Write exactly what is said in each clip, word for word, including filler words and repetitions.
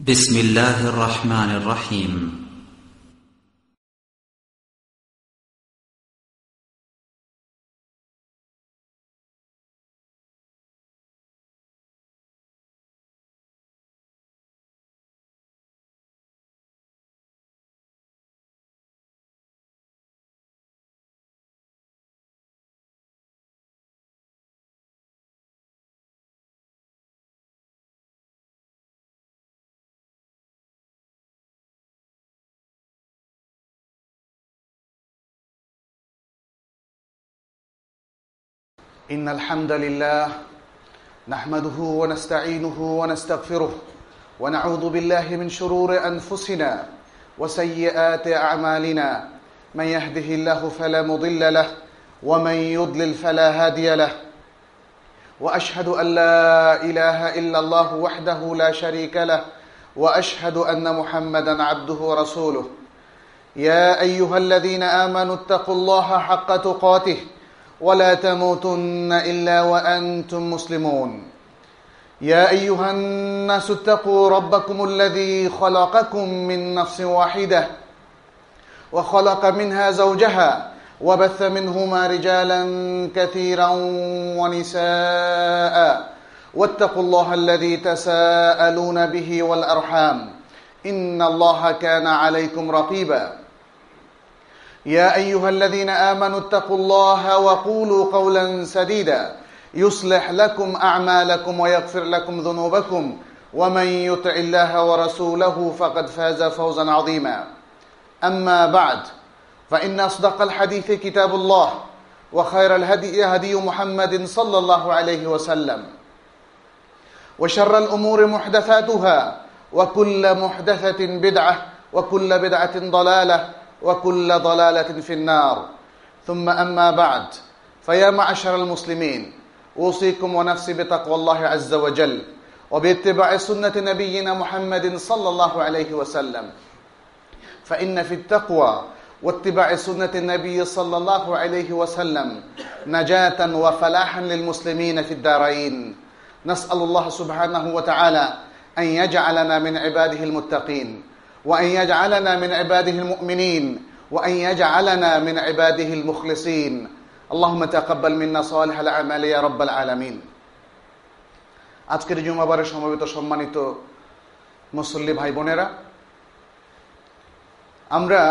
بسم الله الرحمن الرحيم. إن الحمد لله نحمده ونستعينه ونستغفره ونعوذ بالله من شرور أنفسنا وسيئات أعمالنا من يهده الله فلا مضل له ومن يضلل فلا هادي له وأشهد أن لا إله إلا الله وحده لا شريك له وأشهد أن محمدا عبده ورسوله يا أيها الذين آمنوا اتقوا الله حق تقاته ولا تموتن إلا وأنتم مسلمون يا أيها الناس اتقوا ربكم الذي خلقكم من نفس واحدة وخلق منها زوجها وبث منهما رجالا كثيرا ونساء واتقوا الله الذي تساءلون به والأرحام إن الله كان عليكم رقيبا يا أيها الذين آمنوا اتقوا الله وقولوا قولا سديدا يصلح لكم أعمالكم ويغفر لكم ذنوبكم ومن يطع الله ورسوله فقد فاز فوزا عظيما أما بعد فإن أصدق الحديث كتاب الله وخير الهدي هدي محمد صلى الله عليه وسلم وشر الأمور محدثاتها وكل محدثة بدعة وكل بدعة ضلالة وكل ضلالة في النار ثم أما بعد فيا معشر المسلمين أوصيكم ونفسي بتقوى الله عز وجل وباتباع سنة نبينا محمد صلى الله عليه وسلم فإن في التقوى واتباع سنة النبي صلى الله عليه وسلم نجاة وفلاحا للمسلمين في الدارين نسأل الله سبحانه وتعالى أن يجعلنا من عباده المتقين وأن يجعلنا من عباده المؤمنين وأن يجعلنا من عباده المخلصين اللهم تقبل منا صالح الأعمال يا رب العالمين আজকের জুমাবারে সমবেত সম্মানিত মুসল্লি ভাই বোনেরা, আমরা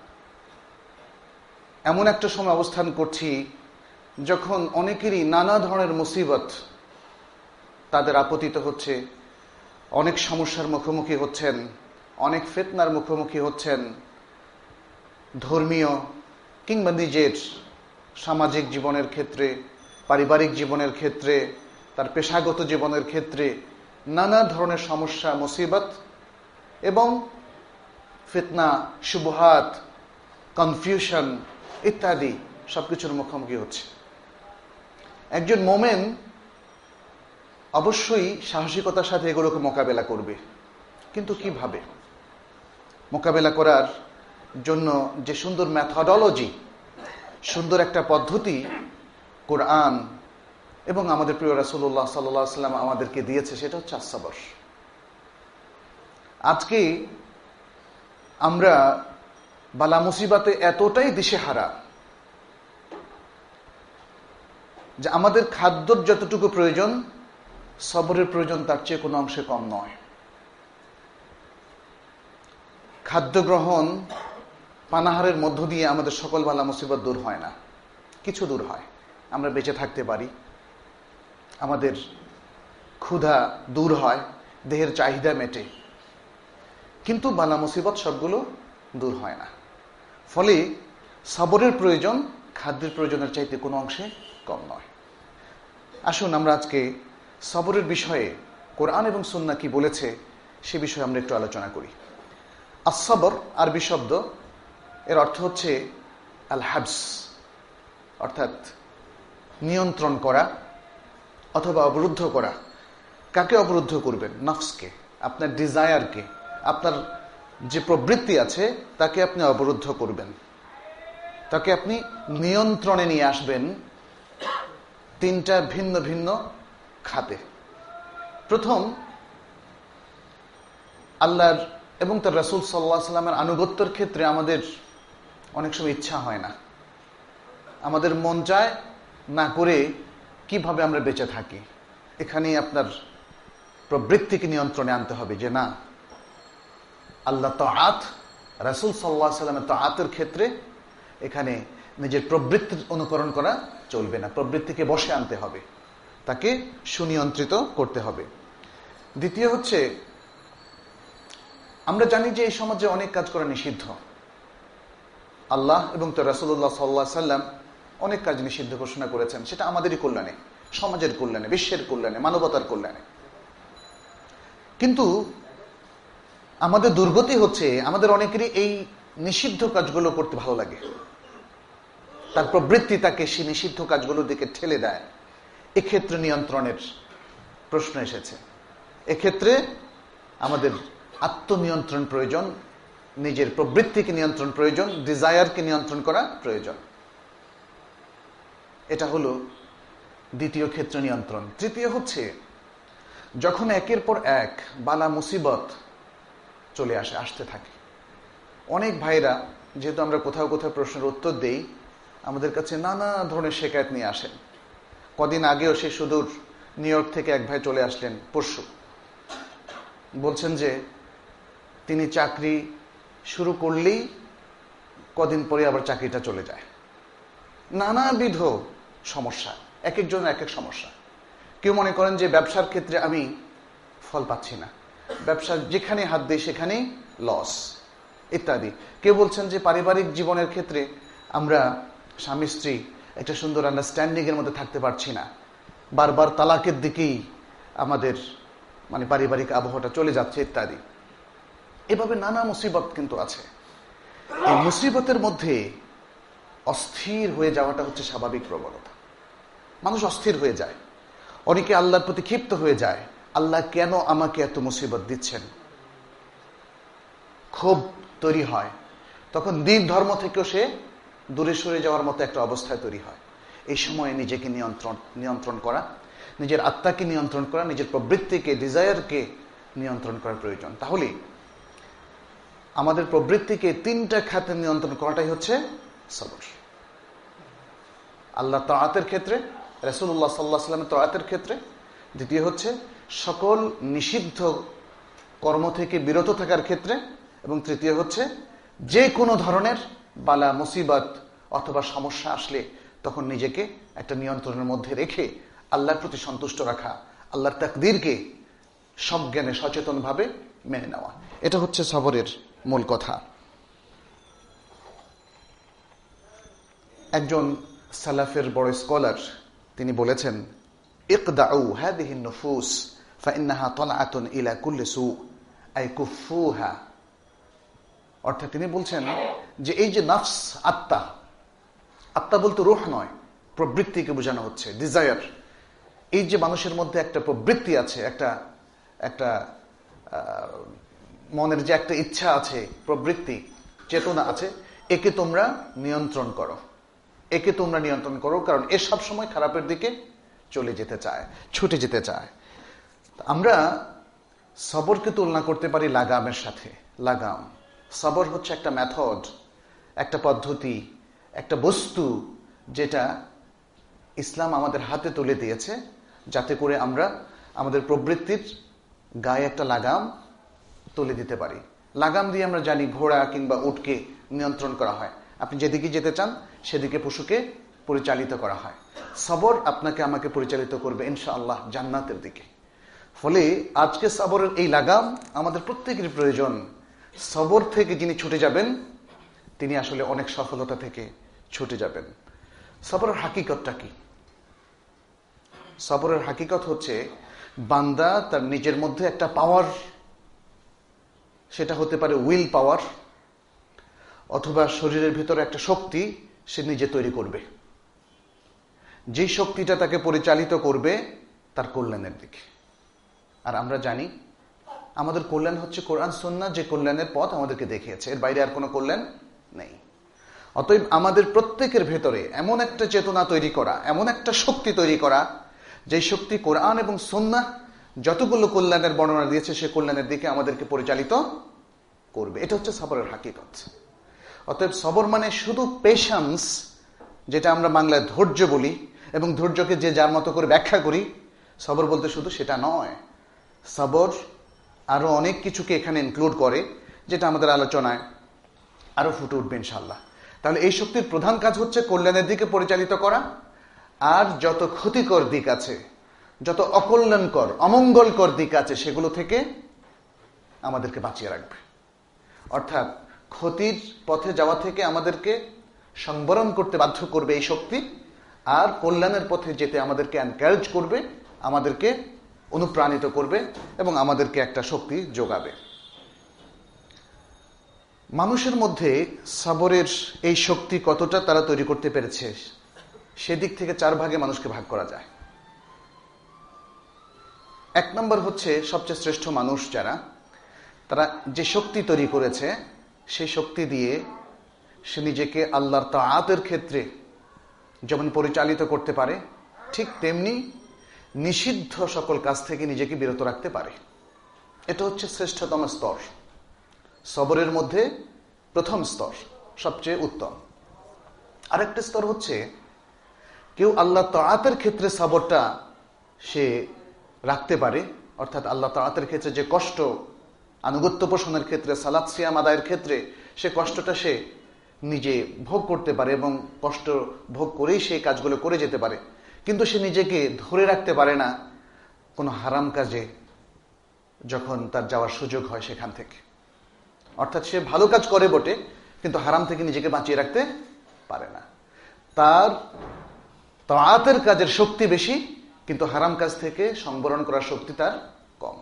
এমন একটা সময় অবস্থান করছি যখন অনেকেরই নানা ধরনের মুসিবত তাদের আপতিত হচ্ছে, অনেক সমস্যার মুখোমুখি হচ্ছেন, অনেক ফিতনার মুখোমুখি হচ্ছেন। ধর্মীয় কিংবা নিজের সামাজিক জীবনের ক্ষেত্রে, পারিবারিক জীবনের ক্ষেত্রে, তার পেশাগত জীবনের ক্ষেত্রে নানা ধরনের সমস্যা, মুসিবত এবং ফিতনা, শুবহাত, কনফিউশন ইত্যাদি সবকিছুর মুখোমুখি হচ্ছে। একজন মোমেন অবশ্যই সাহসিকতার সাথে এগুলোকে মোকাবেলা করবে, কিন্তু কিভাবে মোকাবেলা করার জন্য যে সুন্দর মেথডোলজি, সুন্দর একটা পদ্ধতি কোরআন এবং আমাদের প্রিয় রাসূলুল্লাহ সাল্লাল্লাহু আলাইহি ওয়াসাল্লাম আমাদেরকে দিয়েছে, সেটা হচ্ছে আস-সবর। আজকে আমরা বালা মুসিবতে এতটাই দিশেহারা যে আমাদের খাদ্যর যতটুকু প্রয়োজন, সবরের প্রয়োজন তার চেয়ে কোনো অংশে কম নয়। খাদ্য গ্রহণ, পানাহারের মধ্য দিয়ে আমাদের সকল বালা মুসিবত দূর হয় না, কিছু দূর হয়, আমরা বেঁচে থাকতে পারি, আমাদের ক্ষুধা দূর হয়, দেহের চাহিদা মেটে, কিন্তু বালা মুসিবত সবগুলো দূর হয় না। ফলে সবরের প্রয়োজন খাদ্যের প্রয়োজনের চাইতে কোনো অংশে কম নয়। আসুন আমরা আজকে সবরের বিষয়ে কোরআন এবং সুন্নাহ কি বলেছে সে বিষয়ে আমরা একটু আলোচনা করি। আস-সবর আরবি শব্দ, এর অর্থ হচ্ছে আল হাবস, অর্থাৎ নিয়ন্ত্রণ করা অথবা অবরুদ্ধ করা। কাকে অবরুদ্ধ করবেন? নফসকে, আপনার ডিজায়ারকে, আপনার যে প্রবৃত্তি আছে তাকে আপনি অবরুদ্ধ করবেন, তাকে আপনি নিয়ন্ত্রণে নিয়ে আসবেন তিনটা ভিন্ন ভিন্ন খাতে। প্রথম, আল্লাহর এবং তার রাসূল সাল্লাল্লাহু আলাইহি সাল্লামের আনুগত্যের ক্ষেত্রে আমাদের অনেক সময় ইচ্ছা হয় না, আমাদের মন চায় না করে কিভাবে আমরা বেঁচে থাকি। এখানেই আপনার প্রবৃত্তিকে নিয়ন্ত্রণে আনতে হবে যে না, আল্লাহ তাআত, রাসূল সাল্লাল্লাহু আলাইহি সাল্লামের তাআতের ক্ষেত্রে এখানে নিজের প্রবৃত্তির অনুকরণ করা চলবে না, প্রবৃত্তিকে বশে আনতে হবে, তাকে সুনিয়ন্ত্রিত করতে হবে। দ্বিতীয় হচ্ছে, আমরা জানি যে এই সমাজে অনেক কাজ করা নিষিদ্ধ। আল্লাহ এবং তার রাসূলুল্লাহ সাল্লাল্লাহু আলাইহি সাল্লাম অনেক কাজ নিষিদ্ধ ঘোষণা করেছেন, সেটা আমাদেরই কল্যাণে, সমাজের কল্যাণে, বিশ্বের কল্যাণে, মানবতার কল্যাণে। কিন্তু আমাদের দুর্গতি হচ্ছে, আমাদের অনেকেরই এই নিষিদ্ধ কাজগুলো করতে ভালো লাগে, তার প্রবৃত্তি তাকে সেই নিষিদ্ধ কাজগুলোর দিকে ঠেলে দেয়। এক্ষেত্রে নিয়ন্ত্রণের প্রশ্ন এসেছে। এক্ষেত্রে আমাদের আত্মনিয়ন্ত্রণ প্রয়োজন, নিজের প্রবৃত্তিকে নিয়ন্ত্রণ প্রয়োজন, ডিজায়ারকে নিয়ন্ত্রণ করা প্রয়োজন। এটা হলো দ্বিতীয় ক্ষেত্র, নিয়ন্ত্রণ। তৃতীয় হচ্ছে, যখন একের পর এক বালা মুসিবত চলে আসে, আসতে থাকে, অনেক ভাইরা, যেহেতু আমরা কোথাও কোথাও প্রশ্নের উত্তর দেই, আমাদের কাছে নানা ধরনের শেকায়ত নিয়ে আসেন। কদিন আগেও সেই সুদূর নিউ ইয়র্ক থেকে এক ভাই চলে আসলেন পরশু, বলছেন যে তিনি চাকরি শুরু করলেই কদিন পরে আবার চাকরিটা চলে যায়। নানাবিধ সমস্যা, এক একজনের এক এক সমস্যা। কেউ মনে করেন যে ব্যবসার ক্ষেত্রে আমি ফল পাচ্ছি না, ব্যবসা যেখানে হাত দিই সেখানেই লস ইত্যাদি। কেউ বলছেন যে পারিবারিক জীবনের ক্ষেত্রে আমরা স্বামী স্ত্রী একটা সুন্দর আন্ডারস্ট্যান্ডিং এর মধ্যে থাকতে পারছি না, বারবার তালাকের দিকেই আমাদের মানে পারিবারিক আবহাওয়াটা চলে যাচ্ছে ইত্যাদি। এভাবে নানা মুসিবত কিন্তু আছে। এই মুসিবতের মধ্যে অস্থির হয়ে যাওয়াটা হচ্ছে স্বাভাবিক প্রবণতা। মানুষ অস্থির হয়ে যায়, অনেকে আল্লাহর প্রতি ক্ষিপ্ত হয়ে যায়, আল্লাহ কেন আমাকে এত মুসিবত দিচ্ছেন, ক্ষোভ তৈরি হয়। তখন দিন ধর্ম থেকেও সে দূরে সরে যাওয়ার মতো একটা অবস্থায় তৈরি হয়। এই সময়ে নিজেকে নিয়ন্ত্রণ নিয়ন্ত্রণ করা, নিজের আত্মাকে নিয়ন্ত্রণ করা, নিজের প্রবৃত্তিকে, ডিজায়ারকে নিয়ন্ত্রণ করা প্রয়োজন। তাহলে আমাদের প্রবৃত্তিকে তিনটা খাতে নিয়ন্ত্রণ করাটাই হচ্ছে সবর। আল্লাহ তাআতের ক্ষেত্রে, রাসূলুল্লাহ সাল্লাল্লাহু আলাইহি ওয়াসাল্লামের তাআতের ক্ষেত্রে। দ্বিতীয় হচ্ছে সকল নিষিদ্ধ কর্ম থেকে বিরত থাকার ক্ষেত্রে। এবং তৃতীয় হচ্ছে যে কোনো ধরনের বালা মুসিবত অথবা সমস্যা আসলে তখন নিজেকে একটা নিয়ন্ত্রণের মধ্যে রেখে আল্লাহর প্রতি সন্তুষ্ট রাখা, আল্লাহর তাকদীরকে সজ্ঞানে সচেতনভাবে মেনে নেওয়া। এটা হচ্ছে সবরের মূল কথা। একজন সালাফের বড় স্কলার তিনি বলেছেন, ইকদাউ হাদিহি নুফুস ফাইন্নাহা তালআতুন ইলা কুল্লি সু, আই কুফুহা। অর্থাৎ তিনি বলছেন যে এই যে নফস, আত্মা, আত্মা বলতে রূহ নয়, প্রবৃত্তিকে বোঝানো হচ্ছে, ডিজায়ার। এই যে মানুষের মধ্যে একটা প্রবৃত্তি আছে, একটা একটা মনের যে একটা ইচ্ছা আছে, প্রবৃত্তি, চেতনা আছে, একে তোমরা নিয়ন্ত্রণ করো, একে তোমরা নিয়ন্ত্রণ করো, কারণ এ সব সময় খারাপের দিকে চলে যেতে চায়, ছুটে যেতে চায়। আমরা সবরকে তুলনা করতে পারি লাগামের সাথে। লাগাম, সবর হচ্ছে একটা মেথড, একটা পদ্ধতি, একটা বস্তু যেটা ইসলাম আমাদের হাতে তুলে দিয়েছে, যাতে করে আমরা আমাদের প্রবৃত্তির গায়ে একটা লাগাম তুলে দিতে পারি। লাগাম দিয়ে আমরা জানি ঘোড়া কিংবা উটকে নিয়ন্ত্রণ করা হয়, আপনি যেদিকে যেতে চান সেদিকে পশুকে পরিচালিত করা হয়। সবর আপনাকে আমাকে পরিচালিত করবে ইনশাআল্লাহ জান্নাতের দিকে। ফলে আজকে সবরের এই লাগাম আমাদের প্রত্যেকের প্রয়োজন। সবর থেকে যিনি ছুটে যাবেন তিনি আসলে অনেক সফলতা থেকে ছুটে যাবেন। সবরের হাকিকতটা কি? সবরের হাকিকত হচ্ছে বান্দা তার নিজের মধ্যে একটা পাওয়ার, সেটা হতে পারে উইল পাওয়ার, অথবা শরীরের ভিতরে একটা শক্তি সে নিজে তৈরি করবে, যে শক্তিটা তাকে পরিচালিত করবে তার কল্যাণের দিকে। আর আমরা জানি আমাদের কল্যাণ হচ্ছে কোরআন সুন্নাহ, যে কল্যাণের পথ আমাদেরকে দেখিয়েছে, এর বাইরে আর কোনো কল্যাণ নেই। অতএব আমাদের প্রত্যেকের ভেতরে এমন একটা চেতনা তৈরি করা, এমন একটা শক্তি তৈরি করা, যে শক্তি কোরআন এবং সুন্নাহ যতগুলো কল্যাণের বর্ণনা দিয়েছে সে কল্যাণের দিকে আমাদেরকে পরিচালিত করবে। এটা হচ্ছে সবরের হাকিকত। অতএব সবর মানে শুধু পেশেন্স, যেটা আমরা বাংলায় ধৈর্য বলি এবং ধৈর্যকে যে যার মতো করে ব্যাখ্যা করি, সবর বলতে শুধু সেটা নয়। সবর আরো অনেক কিছুকে এখানে ইনক্লুড করে, যেটা আমাদের আলোচনায় আরো ফুটে উঠবে ইনশাআল্লাহ। তাহলে এই শক্তির প্রধান কাজ হচ্ছে কল্যাণের দিকে পরিচালিত করা, আর যত ক্ষতিকর দিক আছে, যত অকল্যাণকর অমঙ্গলকর দিক আছে, সেগুলো থেকে আমাদেরকে বাঁচিয়ে রাখবে। অর্থাৎ ক্ষতির পথে যাওয়া থেকে আমাদেরকে সংবরণ করতে বাধ্য করবে এই শক্তি, আর কল্যাণের পথে যেতে আমাদেরকে এনকারেজ করবে, আমাদেরকে অনুপ্রাণিত করবে এবং আমাদেরকে একটা শক্তি যোগাবে। মানুষের মধ্যে সবরের এই শক্তি কতটা তারা তৈরি করতে পেরেছে, সেদিক থেকে চার ভাগে মানুষকে ভাগ করা যায়। এক নম্বর হচ্ছে সবচেয়ে শ্রেষ্ঠ মানুষ যারা, তারা যে শক্তি তৈরি করেছে সেই শক্তি দিয়ে সে নিজেকে আল্লাহর তাআতের ক্ষেত্রে যেমন পরিচালিত করতে পারে, ঠিক তেমনি নিষিদ্ধ সকল কাজ থেকে নিজেকে বিরত রাখতে পারে। এটা হচ্ছে শ্রেষ্ঠতম স্তর, সবরের মধ্যে প্রথম স্তর, সবচেয়ে উত্তম। আরেকটা স্তর হচ্ছে কেউ আল্লাহ তাআতের ক্ষেত্রে সবরটা সে রাখতে পারে, অর্থাৎ আল্লাহ তাআতের ক্ষেত্রে যে কষ্ট, আনুগত্য পোষণের ক্ষেত্রে, সালাত সিয়াম আদায়ের ক্ষেত্রে সে কষ্টটা সে নিজে ভোগ করতে পারে এবং কষ্ট ভোগ করেই সেই কাজগুলো করে যেতে পারে, কিন্তু সে নিজেকে ধরে রাখতে পারে না কোনো হারাম কাজে যখন তার যাওয়ার সুযোগ হয় সেখান থেকে। অর্থাৎ সে ভালো কাজ করে বটে, কিন্তু হারাম থেকে নিজেকে বাঁচিয়ে রাখতে পারে না। তার তাআতের কাজের শক্তি বেশি, কিন্তু হারাম কাজ থেকে সংবরণ করার শক্তি তার কম।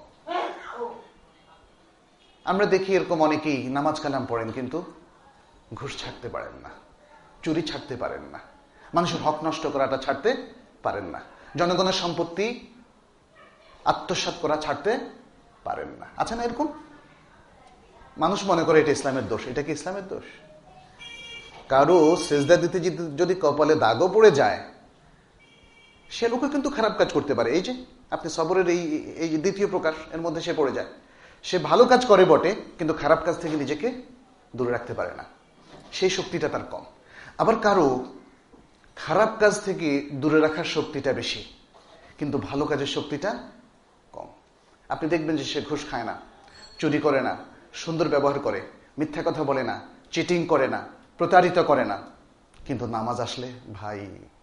আমরা দেখি এরকম অনেকেই নামাজ কালাম পড়েন, কিন্তু ঘুষ ছাড়তে পারেন না, চুরি ছাড়তে পারেন না, মানুষের হক নষ্ট করাটা ছাড়তে পারেন না, জনগণের সম্পত্তি আত্মসাৎ করা ছাড়তে পারেন না। আছে না এরকম? মানুষ মনে করে এটা ইসলামের দোষ। এটা কি ইসলামের দোষ? কারো সেজদা দিতে যদি কপালে দাগও পড়ে যায়, সে লোকও কিন্তু খারাপ কাজ করতে পারে। এই যে আপনি সবরের এই এই দ্বিতীয় প্রকার, এর মধ্যে সে পড়ে যায়। সে ভালো কাজ করে বটে, কিন্তু খারাপ কাজ থেকে নিজেকে দূরে রাখতে পারে না, সেই শক্তিটা তার কম। আবার কারো খারাপ কাজ থেকে দূরে রাখার শক্তিটা বেশি, কিন্তু ভালো কাজের শক্তিটা কম। আপনি দেখবেন যে সে ঘুষ খায় না, চুরি করে না, সুন্দর ব্যবহার করে, মিথ্যা কথা বলে না, চিটিং করে না, প্রতারিত করে না, কিন্তু নামাজ আসলে ভাই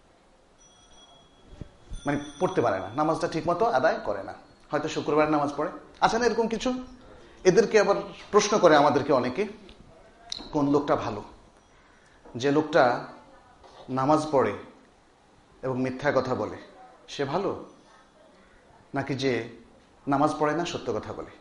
মানে পড়তে পারে না, নামাজটা ঠিক মতো আদায় করে না, হয়তো শুক্রবার নামাজ পড়ে। আছে না এরকম কিছু? এদেরকে আবার প্রশ্ন করে আমাদেরকে অনেকে, কোন লোকটা ভালো? যে লোকটা নামাজ পড়ে এবং মিথ্যা কথা বলে সে ভালো, নাকি যে নামাজ পড়ে না সত্য কথা বলে?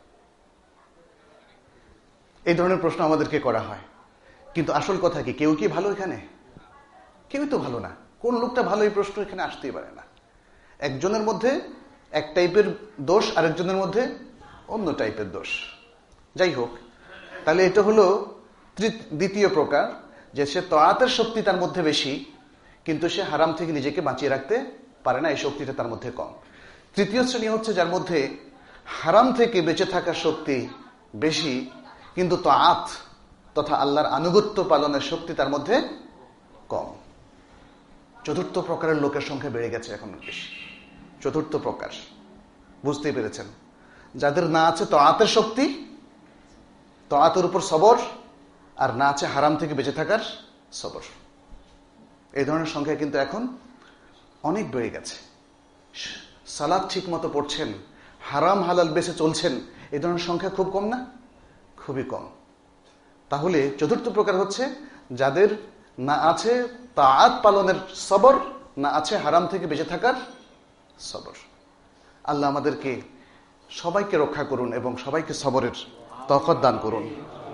এই ধরনের প্রশ্ন আমাদেরকে করা হয়। কিন্তু আসল কথা কি, কেউ কি ভালো এখানে? কেউই তো ভালো না। কোন লোকটা ভালো, এই প্রশ্ন এখানে আসতেই পারে না। একজনের মধ্যে এক টাইপের দোষ, আরেকজনের মধ্যে অন্য টাইপের দোষ। যাই হোক, তাহলে এটা হলো দ্বিতীয় প্রকার, যে সে তাআতের শক্তি তার মধ্যে বেশি, কিন্তু সে হারাম থেকে নিজেকে বাঁচিয়ে রাখতে পারে না, এই শক্তিটা তার মধ্যে কম। তৃতীয় শ্রেণী হচ্ছে যার মধ্যে হারাম থেকে বেঁচে থাকার শক্তি বেশি, কিন্তু তাআত তথা আল্লাহর আনুগত্য পালনের শক্তি তার মধ্যে কম। চতুর্থ প্রকারের লোকের সংখ্যা বেড়ে গেছে এখন বেশি। চতুর্থ প্রকার বুঝতেই পেরেছেন, যাদের না আছে তাআতের শক্তি, তাআতের উপর সবর, আর না আছে হারাম থেকে বেঁচে থাকার সবর। এই ধরনের সংখ্যা কিন্তু এখন অনেক বেড়ে গেছে। সালাত ঠিক মতো পড়ছেন, হারাম হালাল বেঁচে চলছেন, এই ধরনের সংখ্যা খুব কম না? খুবই কম। তাহলে চতুর্থ প্রকার হচ্ছে যাদের না আছে তাআত পালনের সবর, না আছে হারাম থেকে বেঁচে থাকার সবর। আল্লাহ আমাদেরকে সবাইকে রক্ষা করুন এবং সবাইকে সবরের তৌফিক দান করুন।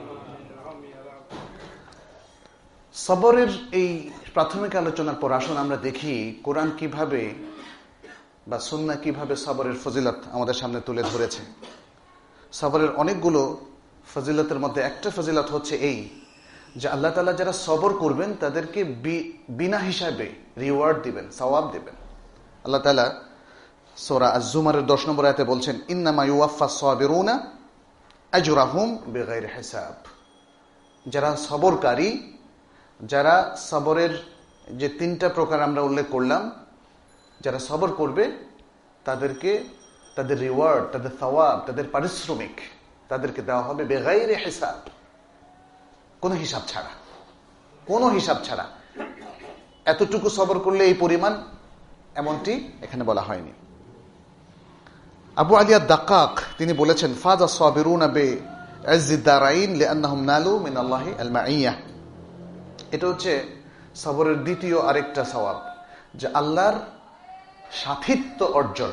সবরের এই প্রাথমিক আলোচনার পর আসুন আমরা দেখি কোরআন কিভাবে বা সুন্নাহ কিভাবে সবরের ফজিলত আমাদের সামনে তুলে ধরেছে। সবরের অনেকগুলো ফজিলতের মধ্যে একটা ফজিলত হচ্ছে এই, যে আল্লাহ তাআলা যারা সবর করবেন তাদেরকে বিনা হিসাবে রিওয়ার্ড দিবেন, সওয়াব দিবেন। আল্লাহ তাআলা সূরা আজ-জুমারের দশ নম্বর আয়াতে বলছেন, ইন্নামা ইউওয়াফফাস সাবিরুনা আজরাহুম বিগাইরি হিসাব। যারা সবরকারী, যারা সবরের যে তিনটা প্রকার আমরা উল্লেখ করলাম, যারা সবর করবে তাদেরকে তাদের রিওয়ার্ড, তাদের সওয়াব, তাদের পারিশ্রমিক তাদেরকে দেওয়া হবে বেগাইরে হিসাব, কোনো হিসাব ছাড়া, কোনো হিসাব ছাড়া। এতটুকু সবর করলে এই পরিমাণ, এমনটি এখানে বলা হয়নি। আবু আলিয়া দাক্কাক তিনি বলেছেন, ফাজা সাবিরুনা বিইজ্জিদ দারাইন লিআন্নাহুম নালু মিনাল্লাহি আল মাইয়্যাহ। এটা হচ্ছে সবরের দ্বিতীয় আরেকটা সওয়াব, যে আল্লাহর সাথিত্ব অর্জন,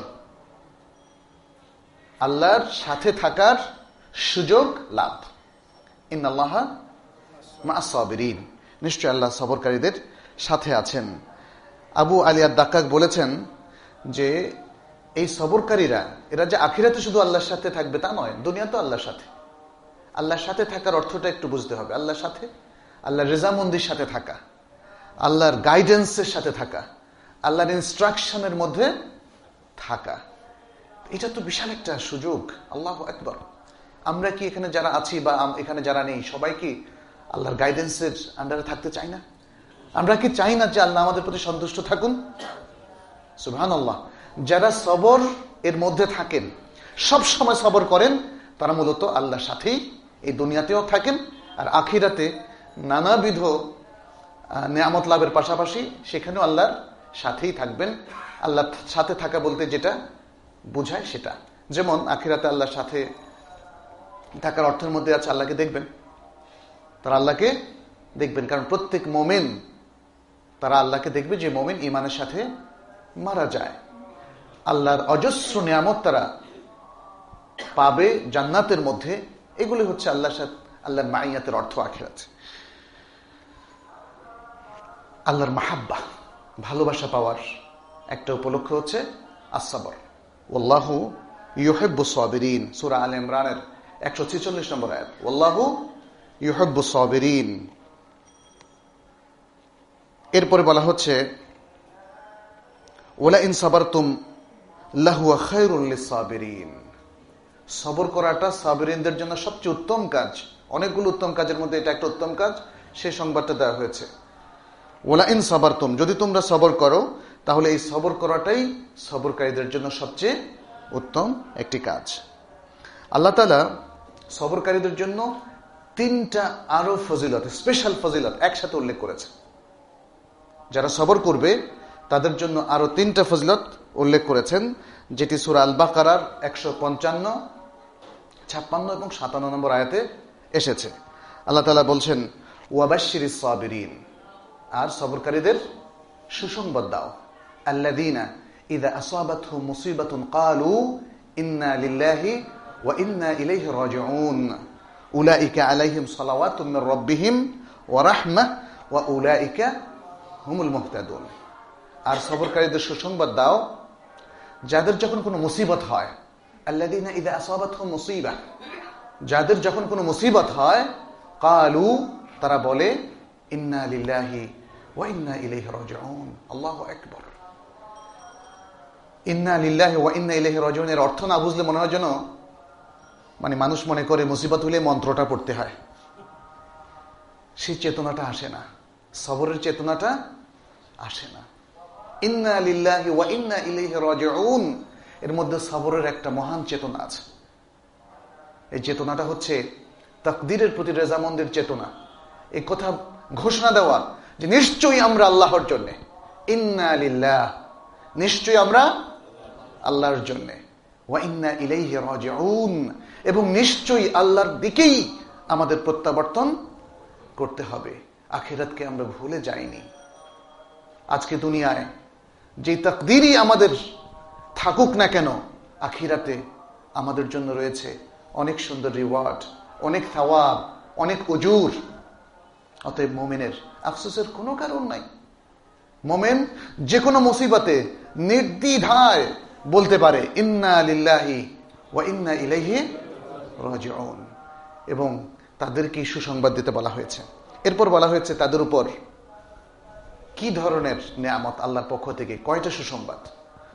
আল্লাহর সাথে থাকার সুযোগ লাভ। ইন্নাল্লাহা মা'আস সাবিরিন, নিশ্চয় আল্লাহ সবরকারীদের সাথে আছেন। আবু আলিয়া দাক্কাক বলেছেন যে এই সবরকারীরা এরা যে আখিরাতে শুধু আল্লাহর সাথে থাকবে তা নয়, দুনিয়া তো আল্লাহর সাথে। আল্লাহর সাথে থাকার অর্থটা একটু বুঝতে হবে। আল্লাহর সাথে, আল্লাহর রেজামন্দির সাথে থাকা, আল্লাহর গাইডেন্সের সাথে থাকা, আল্লাহর ইনস্ট্রাকশনের মধ্যে থাকা, এটা তো বিশাল একটা সুযোগ। আল্লাহু আকবার। আমরা কি এখানে যারা আছি বা এখানে যারা নেই, সবাই কি আল্লাহর গাইডেন্সের আন্ডারে থাকতে চাই না? আমরা কি চাই না যে আল্লাহ আমাদের প্রতি সন্তুষ্ট থাকুন? সুবহানাল্লাহ। যারা সবর এর মধ্যে থাকেন, সব সময় সবর করেন, তারা মূলত আল্লাহর সাথেই এই দুনিয়াতেও থাকেন, আর আখিরাতে নানাবিধ নিয়ামত লাভের পাশাপাশি সেখানেও আল্লাহর সাথেই থাকবেন। আল্লাহর সাথে থাকা বলতে যেটা বোঝায় সেটা, যেমন আখিরাতে আল্লাহর সাথে থাকার অর্থের মধ্যে আছে আল্লাহকে দেখবেন, তারা আল্লাহকে দেখবেন। কারণ প্রত্যেক মোমেন তারা আল্লাহকে দেখবে যে মোমেন ঈমানের সাথে মারা যায়। আল্লাহর অজস্র নিয়ামত তারা পাবে জান্নাতের মধ্যে। এগুলি হচ্ছে আল্লাহর সাথে আল্লাহর মাইয়াতের অর্থ আখিরাত। আল্লাহর মাহাব্বা, ভালোবাসা পাওয়ার একটা উপলক্ষ হচ্ছে আস-সাবর। ওয়াল্লাহু ইউহিব্বুস সাবিরিন, সূরা আলে ইমরানের একশো ছেচল্লিশ নম্বর আয়াত। ওয়াল্লাহু ইউহিব্বুস সাবিরিন। এরপরে বলা হচ্ছে, ওয়ালা ইন সাবারতুম লাহুয়া খায়রুল লিস-সাবিরিন। সবর করাটা সাবিরিনদের জন্য সবচেয়ে উত্তম কাজ। অনেকগুলো উত্তম কাজের মধ্যে এটা একটা উত্তম কাজ, সেই সংবাদটা দেওয়া হয়েছে। ওয়ালা ইন সাবারতুম, যদি তোমরা সবর করো, তাহলে এই সবর করাটাই সবরকারীদের জন্য সবচেয়ে উত্তম একটি কাজ। আল্লাহ তাআলা সবরকারীদের জন্য তিনটা আরো ফজিলত, স্পেশাল ফজিলত একসাথে উল্লেখ করেছে। যারা সবর করবে তাদের জন্য আরো তিনটা ফজিলত উল্লেখ করেছেন, যেটি সূরা আল বাকারার একশো পঞ্চান্ন, ছাপ্পান্ন এবং সাতান্ন নম্বর আয়াতে এসেছে। আল্লাহ তাআলা বলছেন, ওয়াবাশশিরিস সাবিরিন, আর সবরকারীদের সুসংবাদ দাও। আল্লাযীনা ইযা আসাবাতহুম মুসিবাতুন ক্বালু ইন্না লিল্লাহি ওয়া ইন্না ইলাইহি রাজিউন উলাইকা আলাইহিম সালাওয়াতুম মির রাব্বিহিম ওয়া রাহমাহ ওয়া উলাইকা হুমুল মুহতাদুন। আর সবরকারীদের সুসংবাদ দাও যাদের যখন কোনো মুসিবত হয়, আল্লাযীনা ইযা আসাবাতহুম মুসিবা, যাদের যখন কোনো মুসিবত হয়, ক্বালু, তারা বলে, ইন্না লিল্লাহি ওয়া ইন্না ইলাইহি রাজিউন। আল্লাহু আকবার। ইন্না লিল্লাহি ওয়া ইন্না ইলাইহি রাজিউন এর অর্থ না বুঝলে মনে হয় যেন মানে মানুষ মনে করে মুসিবত হলে মন্ত্রটা পড়তে হয়, সেই চেতনাটা আসে না, সবরের চেতনাটা আসে না। ইন্না লিল্লাহি ওয়া ইন্না ইলাইহি রাজিউন এর মধ্যে সবরের একটা মহান চেতনা আছে। এই চেতনাটা হচ্ছে তাকদীরের প্রতি রেজামন্দের চেতনা। এই কথা ঘোষণা দেওয়া যে নিশ্চয়ই আমরা আল্লাহর জন্য, ইন্না লিল্লাহ, নিশ্চয়ই আমরা আল্লাহর জন্য, ওয়া ইন্না ইলাইহি রাজিউন, এবং নিশ্চয়ই আল্লাহর দিকেই আমাদের প্রত্যাবর্তন করতে হবে। আখিরাতকে আমরা ভুলে যাইনি। আজকে দুনিয়ায় যে তাকদীরই আমাদের থাকুক না কেন, আখিরাতে আমাদের জন্য রয়েছে অনেক সুন্দর রিওয়ার্ড, অনেক সওয়াব, অনেক উজুর। অতএব মুমিনের আফসোসের কোনো কারণ নাই। মুমিন যে কোনো মুসিবতে নির্দ্বিধায় বলতে পারে, ইন্না লিল্লাহি ওয়া ইন্না ইলাইহি রাজিউন, এবং তাদেরকে সুসংবাদ দিতে বলা হয়েছে। এরপর বলা হয়েছে তাদের উপর কি ধরনের নিয়ামত আল্লাহর পক্ষ থেকে, কয়টা সুসংবাদ।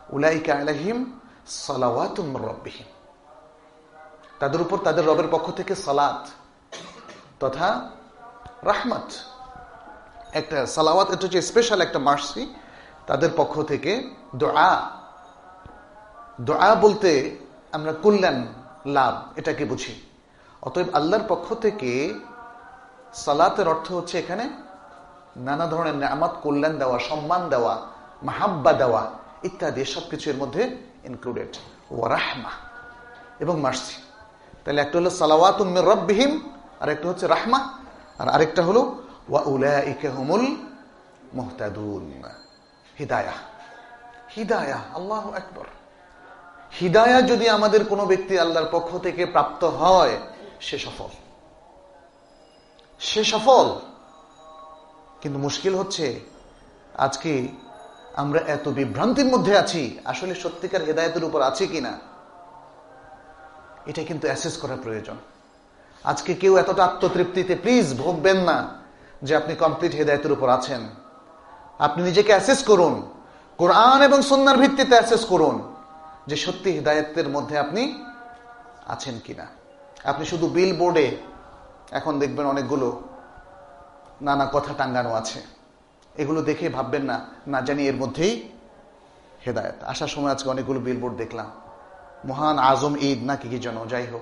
উলাইকা আলাইহিম সালাওয়াতুম মির রাব্বিহিম, তাদের উপর তাদের রবের পক্ষ থেকে সালাত তথা রাহমাত, একটা সালাওয়াত, এটা হচ্ছে স্পেশাল একটা মার্সি তাদের পক্ষ থেকে। দোয়া, দোয়া বলতে আমরা কল্যাণ লাভ এটাকে বুঝি। অতএব আল্লাহর পক্ষ থেকে সালাতের অর্থ হচ্ছে এখানে নানা ধরনের নিয়ামত, কল্যাণ দেওয়া, সম্মান দেওয়া, মাহাব্বা দেওয়া ইত্যাদি সবকিছু এর মধ্যে ইনক্লুডেড। ওয়া রাহমা এবং মার্সি। তাহলে একটা হলো সালাওয়াতুম মির রাব্বিহিম, আর একটা হচ্ছে রাহমা, আর আরেকটা হলো ওয়া উলাইকা হুমুল মুহতাদুন, হিদায়াহ। হিদায়াহ, আল্লাহু আকবার। হিদায়াহ যদি আমাদের কোনো ব্যক্তি আল্লাহর পক্ষ থেকে প্রাপ্ত হয়, সে সফল, সে সফল। কিন্তু মুশকিল হচ্ছে আজকে আমরা এত বিভ্রান্তির মধ্যে আছি, আসলে সত্যিকার হেদায়েতের উপর আছি কিনা এটা কিন্তু অ্যাসেস করা প্রয়োজন। আজকে কেউ এতটা আত্মতৃপ্তিতে প্লিজ ভোগবেন না যে আপনি কমপ্লিট হেদায়েতের উপর আছেন। আপনি নিজেকে অ্যাসেস করুন, কোরআন এবং সুন্নাহর ভিত্তিতে অ্যাসেস করুন যে সত্যি হেদায়েতের মধ্যে আপনি আছেন কিনা। আপনি শুধু বিল বোর্ডে এখন দেখবেন অনেকগুলো নানা কথা টাঙ্গানো আছে, এগুলো দেখে ভাববেন না না জানি এর মধ্যেই হেদায়েত। আসার সময় আজকে অনেকগুলো বিল বোর্ড দেখলাম, মহান আজম ঈদ নাকি কি যেন, যাই হোক,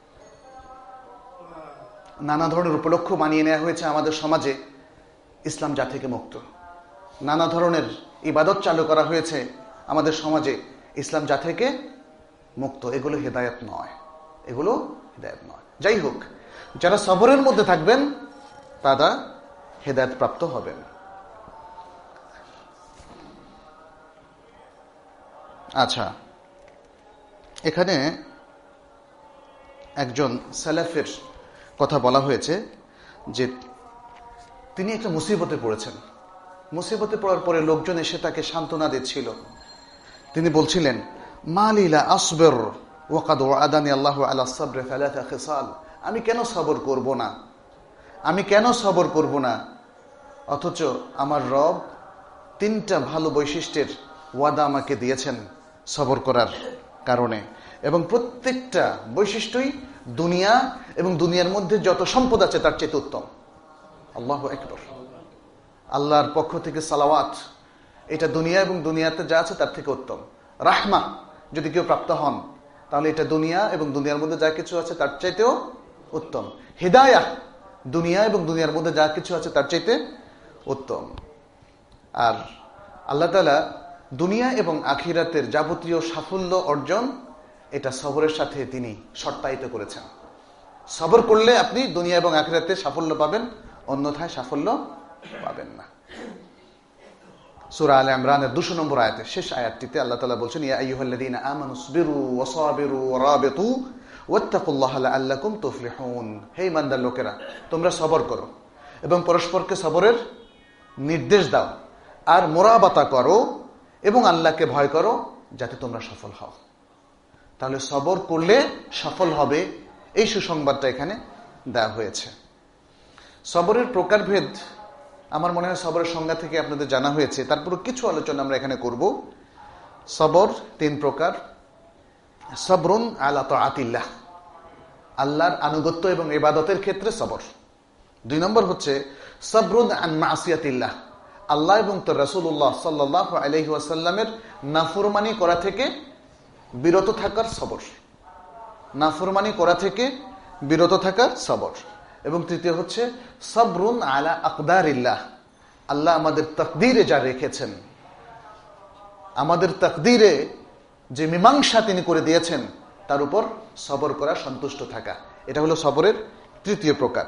নানা ধরনের উপলক্ষ বানিয়ে নেওয়া হয়েছে আমাদের সমাজে ইসলাম যা থেকে মুক্ত। নানা ধরনের ইবাদত চালু করা হয়েছে আমাদের সমাজে ইসলাম যা থেকে মুক্ত। এগুলো হেদায়েত নয়, এগুলো হেদায়েত নয়। যাই হোক, যারা সবরের মধ্যে থাকবেন তারা হেদায়েত প্রাপ্ত হবেন। আচ্ছা, এখানে একজন সালাফের কথা বলা হয়েছে যে তিনি একটা মুসিবতে পড়েছেন। মুসিবতে পড়ার পরে লোকজন এসে তাকে সান্ত্বনা দিচ্ছিল। তিনি বলছিলেন, মালিলা আসবির ওয়াকাদ ওয়াদানি আল্লাহু আলা সাবরি সালাসা খিসাল, আমি কেন সবর করব না, আমি কেন সবর করব না, অথচ আমার রব তিনটা ভালো বৈশিষ্ট্যের ওয়াদা আমাকে দিয়েছেন সবর করার কারণে, এবং প্রত্যেকটা বৈশিষ্ট্যই দুনিয়া এবং দুনিয়ার মধ্যে যত সম্পদ আছে তার চেয়ে উত্তম। আল্লাহু আকবার। আল্লাহর পক্ষ থেকে সালাওয়াত, এটা দুনিয়া এবং দুনিয়াতে যা আছে তার থেকে উত্তম। রাহমা যদি কেউ প্রাপ্ত হন তাহলে এটা দুনিয়া এবং দুনিয়ার মধ্যে যা কিছু আছে তার চাইতেও উত্তম। হিদায়াহ, দুনিয়া এবং দুনিয়ার মধ্যে যা কিছু আছে তার চাইতে উত্তম। আর আল্লাহ তাআলা দুনিয়া এবং আখিরাতের যাবতীয় সাফল্য অর্জন এটা সবরের সাথে তিনি শর্তায়িত করেছেন। সবর করলে আপনি দুনিয়া এবং আখিরাতে সাফল্য পাবেন, অন্যথায় সাফল্য পাবেন না। সূরা আলে ইমরানের দুশো নম্বর আয়াতে শেষ আয়াতটিতে আল্লাহ তাআলা বলছেন, ইয়া আইয়ুহাল্লাযীনা আমানুসবিরু ওয়াসাবিরু ওয়ারাবিতু ওয়াত্তাকুল্লাহা লাআল্লাকুম তুফলিহুন। হে ইমানদার লোকেরা, তোমরা সবর করো এবং পরস্পরকে সবরের নির্দেশ দাও, আর মুরাবাতা করো এবং আল্লাহকে ভয় করো যাতে তোমরা সফল হও। তাহলে সবর করলে সফল হবে, এই সুসংবাদটা এখানে দেওয়া হয়েছে। সবরের প্রকারভেদ আমার মনে হয় সবরের সংজ্ঞা থেকে আপনাদের জানা হয়েছে, তারপরে কিছু আলোচনা আমরা এখানে করব। সবর তিন প্রকার। সবরুন আলা তাআতিল্লাহ, আল্লাহর আনুগত্য এবং ইবাদতের ক্ষেত্রে সবর। দুই নম্বর হচ্ছে সবরুন আন মাসিয়াতিল্লাহ, আল্লাহ এবং তার রাসূলুল্লাহ সাল্লাল্লাহু আলাইহি ওয়াসাল্লামের নাফরমানি করা থেকে বিরত থাকার সবর। নাফরমানি করা থেকে বিরত থাকার সবর। এবং তৃতীয় হচ্ছে সবরুন আলা আকদারিল্লাহ, আল্লাহ আমাদের তাকদীরে যা রেখেছেন, আমাদের তাকদীরে যে মীমাংসা তিনি করে দিয়েছেন তার উপর সবর করা, সন্তুষ্ট থাকা। এটা হলো সবরের তৃতীয় প্রকার।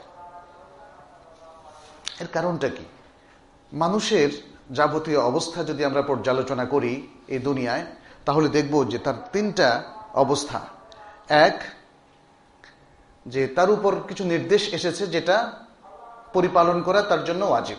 এর কারণটা কি? মানুষের যাবতীয় অবস্থা যদি আমরা পর্যালোচনা করি এই দুনিয়ায়, তাহলে দেখব যে তার তিনটা অবস্থা। এক, যে তার উপর কিছু নির্দেশ এসেছে যেটা পরিপালন করা তার জন্য ওয়াজিব।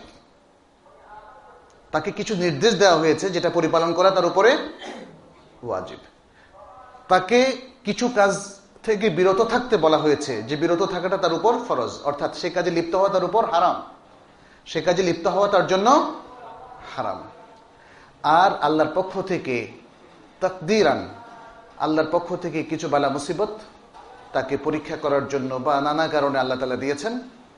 তাকে কিছু নির্দেশ দেওয়া হয়েছে যেটা পরিপালন করা তার উপরে ওয়াজিব। তাকে কিছু কাজ থেকে বিরত থাকতে বলা হয়েছে, যে বিরত থাকাটা তার উপর ফরজ, অর্থাৎ সে কাজে লিপ্ত হওয়া তার উপর হারাম, সে কাজে লিপ্ত হওয়া তার জন্য হারাম। আর আল্লাহর পক্ষ থেকে তাকদীরান, আল্লাহর পক্ষ থেকে কিছু বালা মুসিবত তাকে পরীক্ষা করার জন্য বা নানা কারণে আল্লাহ তাআলা দিয়েছেন,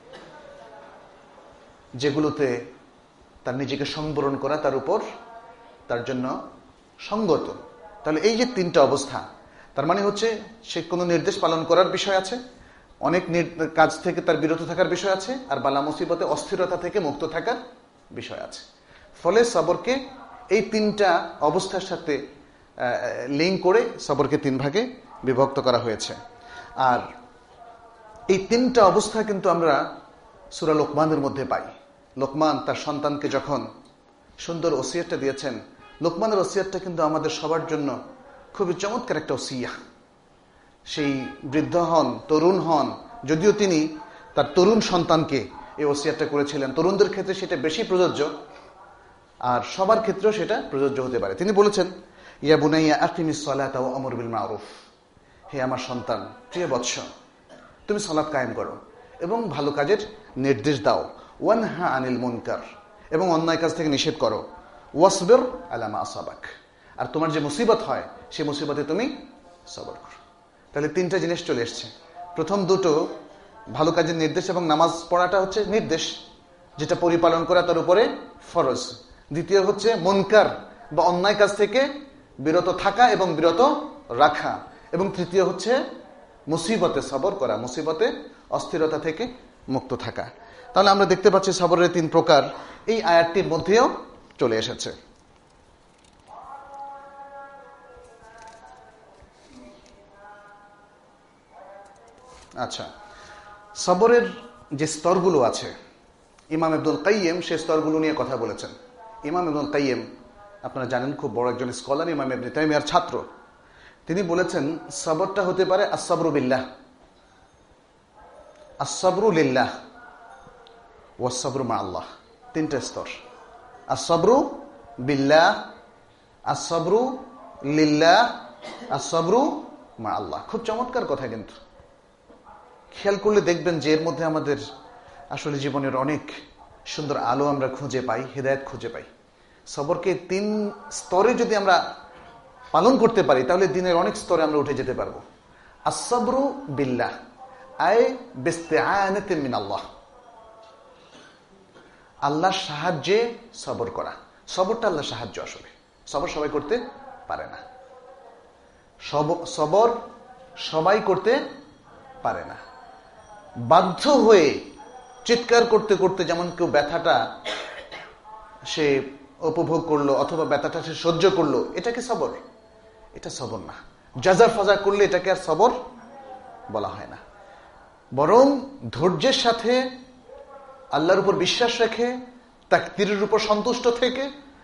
যেগুলোতে তার নিজেকে সংবরণ করা তার উপর তার জন্য সঙ্গত। তাহলে এই যে তিনটা অবস্থা, তার মানে হচ্ছে সে কোনো নির্দেশ পালন করার বিষয় আছে, অনেক কাজ থেকে তার বিরত থাকার বিষয় আছে, আর বালা মুসিবতে অস্থিরতা থেকে মুক্ত থাকার বিষয় আছে। ফলে সবরকে এই তিনটা অবস্থার সাথে লিঙ্ক করে সবরকে তিন ভাগে বিভক্ত করা হয়েছে। আর এই তিনটা অবস্থা কিন্তু আমরা সূরা লোকমানের মধ্যে পাই। লোকমান তার সন্তানকে যখন সুন্দর ওসিয়তটা দিয়েছেন, লোকমানের ওসিয়তটা কিন্তু আমাদের সবার জন্য খুবই চমৎকার একটা ওসিয়া। সেই বৃদ্ধ হন, তরুণ হন, যদিও তিনি তার তরুণ সন্তানকে এই ওসিয়তটা করেছিলেন, তরুণদের ক্ষেত্রে সেটা বেশি প্রযোজ্য, আর সবার ক্ষেত্রেও সেটা প্রযোজ্য হতে পারে। তিনি বলেছেন, ইয়া বুনাইয়া আকিমিস সালাতা ওয়া আমর বিল মারুফ, হে আমার সন্তান, প্রিয় বৎস, তুমি সালাত কায়েম করো এবং ভালো কাজের নির্দেশ দাও, ওয়ানহা আনিল মুনকার, এবং অন্যায় কাজ থেকে নিষেধ করো, ওয়াসবির আলা মা আসাবাক, আর তোমার যে মুসিবত হয় সেই মুসিবতে তুমি সবর করো। তাহলে তিনটা জিনিস চলে এসছে। প্রথম দুটো ভালো কাজের নির্দেশ এবং নামাজ পড়াটা হচ্ছে নির্দেশ, যেটা পরিপালন করা তার উপরে ফরজ। দ্বিতীয় হচ্ছে মুনকার বা অন্যায় কাজ থেকে বিরত থাকা এবং বিরত রাখা, এবং তৃতীয় হচ্ছে মুসিবতে সবর করা, মুসিবতে অস্থিরতা থেকে মুক্ত থাকা। তাহলে আমরা দেখতে পাচ্ছি সবরের তিন প্রকার এই আয়াতটির মধ্যেও চলে এসেছে। আচ্ছা, সবরের যে স্তরগুলো আছে, ইমাম ইবনুল কাইয়িম সে স্তরগুলো নিয়ে কথা বলেছেন। ইমাম ইবনুল কাইয়িম আপনারা জানেন খুব বড় একজন স্কলার, ইমাম ইবনে তাইমিয়ার ছাত্র। তিনি বলেছেন সবরটা হতে পারে আস-সাবরু বিল্লাহ, আস-সাবরু লিল্লাহ, ওয়াস-সাবরু মা আল্লাহ। তিনটা স্তর, আস-সাবরু বিল্লাহ, আস-সাবরু লিল্লাহ, আস-সাবরু মা আল্লাহ। খুব চমৎকার কথা, কিন্তু খেয়াল করলে দেখবেন যে এর মধ্যে আমাদের আসলে জীবনের অনেক সুন্দর আলো আমরা খুঁজে পাই, হেদায়েত খুঁজে পাই। সবরকে তিন স্তরে যদি আমরা পালন করতে পারি তাহলে দিনের অনেক স্তরে আমরা উঠে যেতে পারবো। আস-সাবরু বিল্লাহ আয় বিস্তিআনাতি মিনাল্লাহ, আল্লাহর সাহায্যে সবর করা। সবরটা আল্লাহর সাহায্য, আসলে সবর সবাই করতে পারে না, সবর সবাই করতে পারে না। বাধ্য হয়ে চিৎকার করতে করতে যেমন কেউ ব্যথাটা সে উপভোগ করলো অথবা ব্যথাটা সে সহ্য করলো, এটাকে সবর? এটা সবর না। জাজা ফাজা করলে এটাকে আর সবর বলা হয় না। বরং ধৈর্যের সাথে আল্লাহর উপর বিশ্বাস রেখে তাকদীরের উপর সন্তুষ্ট থেকে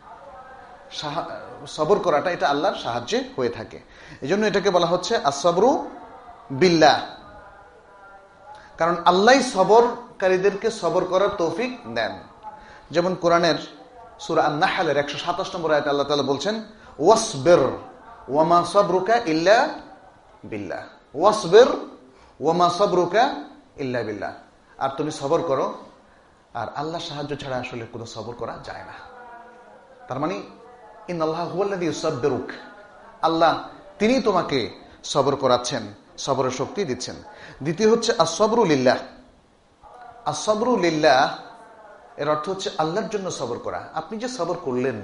সবর করাটা, এটা আল্লাহর সাহায্যে হয়ে থাকে। এজন্য এটাকে বলা হচ্ছে আস-সাবরু বিল্লাহ, কারণ আল্লাহ সবরকারীদেরকে সবর করার তৌফিক দেন। যেমন কোরআনের সূরা আন-নাহলের একশো সাতাশ নম্বর আয়াতে আল্লাহ তাআলা বলছেন, ওয়াসবির ওয়া মা সাবরুকা ইল্লা বিল্লাহ, ওয়াসবির ওয়া মা সাবরুকা ইল্লা বিল্লাহ, আর তুমি সবর করো, আর আল্লাহর সাহায্য ছাড়া আসলে কোনো সবর করা যায় না। তার মানে ইন্নাল্লাহা হুয়াল্লাযী ইউসাব্বিরুক, আল্লাহ তিনি তোমাকে সবর করাচ্ছেন, সবরের শক্তি দিচ্ছেন। দ্বিতীয় হচ্ছে আস-সাবরু লিল্লাহ। আস-সাবরু লিল্লাহ এর অর্থ হচ্ছে আল্লাহর জন্য সবর করা। আপনি যে সবর করলেন,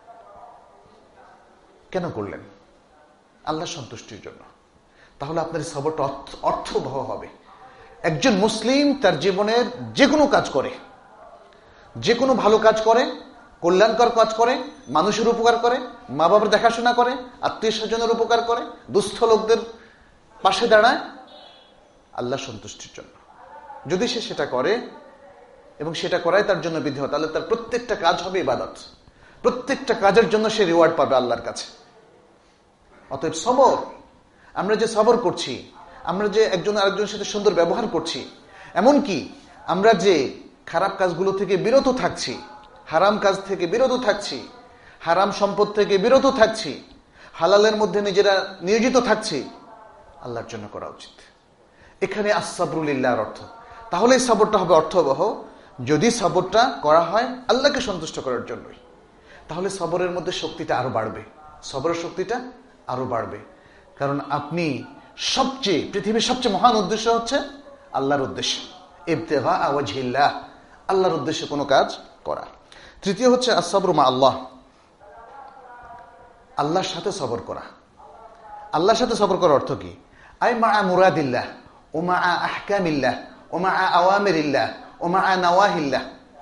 কেন করলেন? আল্লাহর সন্তুষ্টির জন্য। তাহলে আপনার সবরটা অর্থবহ হবে। একজন মুসলিম তার জীবনের যে কোনো কাজ করে, যে কোনো ভালো কাজ করে, কল্যাণকর কাজ করে, মানুষের উপকার করে, মা বাবার দেখাশোনা করে, আত্মীয় স্বজনের উপকার করে, দুস্থ লোকদের পাশে দাঁড়ায়, আল্লাহ সন্তুষ্টির জন্য। যদি সে সেটা করে এবং সেটা করায় তার জন্য বিধেয়, তাহলে তার প্রত্যেকটা কাজ হবে ইবাদত, প্রত্যেকটা কাজের জন্য সে রিওয়ার্ড পাবে আল্লাহর কাছে। অতএব সবর, আমরা যে সবর করছি, আমরা যে একজন আরেকজনের সাথে সুন্দর ব্যবহার করছি, এমনকি আমরা যে খারাপ কাজগুলো থেকে বিরত থাকছি, হারাম কাজ থেকে বিরত থাকছি, হারাম সম্পদ থেকে বিরত থাকছি, হালালের মধ্যে নিজেরা নিয়োজিত থাকছি, আল্লাহর জন্য করা উচিত। এখানে আস-সাবরু লিল্লাহর অর্থ। তাহলে এই সবরটা হবে অর্থবহ যদি সবরটা করা হয় আল্লাহকে সন্তুষ্ট করার জন্যই। তাহলে সবরের মধ্যে শক্তিটা আরো বাড়বে, সবরের শক্তিটা আরো বাড়বে। কারণ আপনি সবচেয়ে পৃথিবীর সবচেয়ে মহান উদ্দেশ্য হচ্ছে আল্লাহর উদ্দেশ্য, ইবতিগা ওয়াজহিল্লাহ, আল্লাহর উদ্দেশ্যে কোনো কাজ করা। তৃতীয় হচ্ছে আস-সাবরু মা আল্লাহ, আল্লাহর সাথে সবর করা। আল্লাহর সাথে সবর করার অর্থ কি? আই মা মুরাদিল্লাহ ও মা আহকামিল্লাহ ও মা আওয়ামিরিল্লাহ ও মা নাওয়াহিল্লাহ।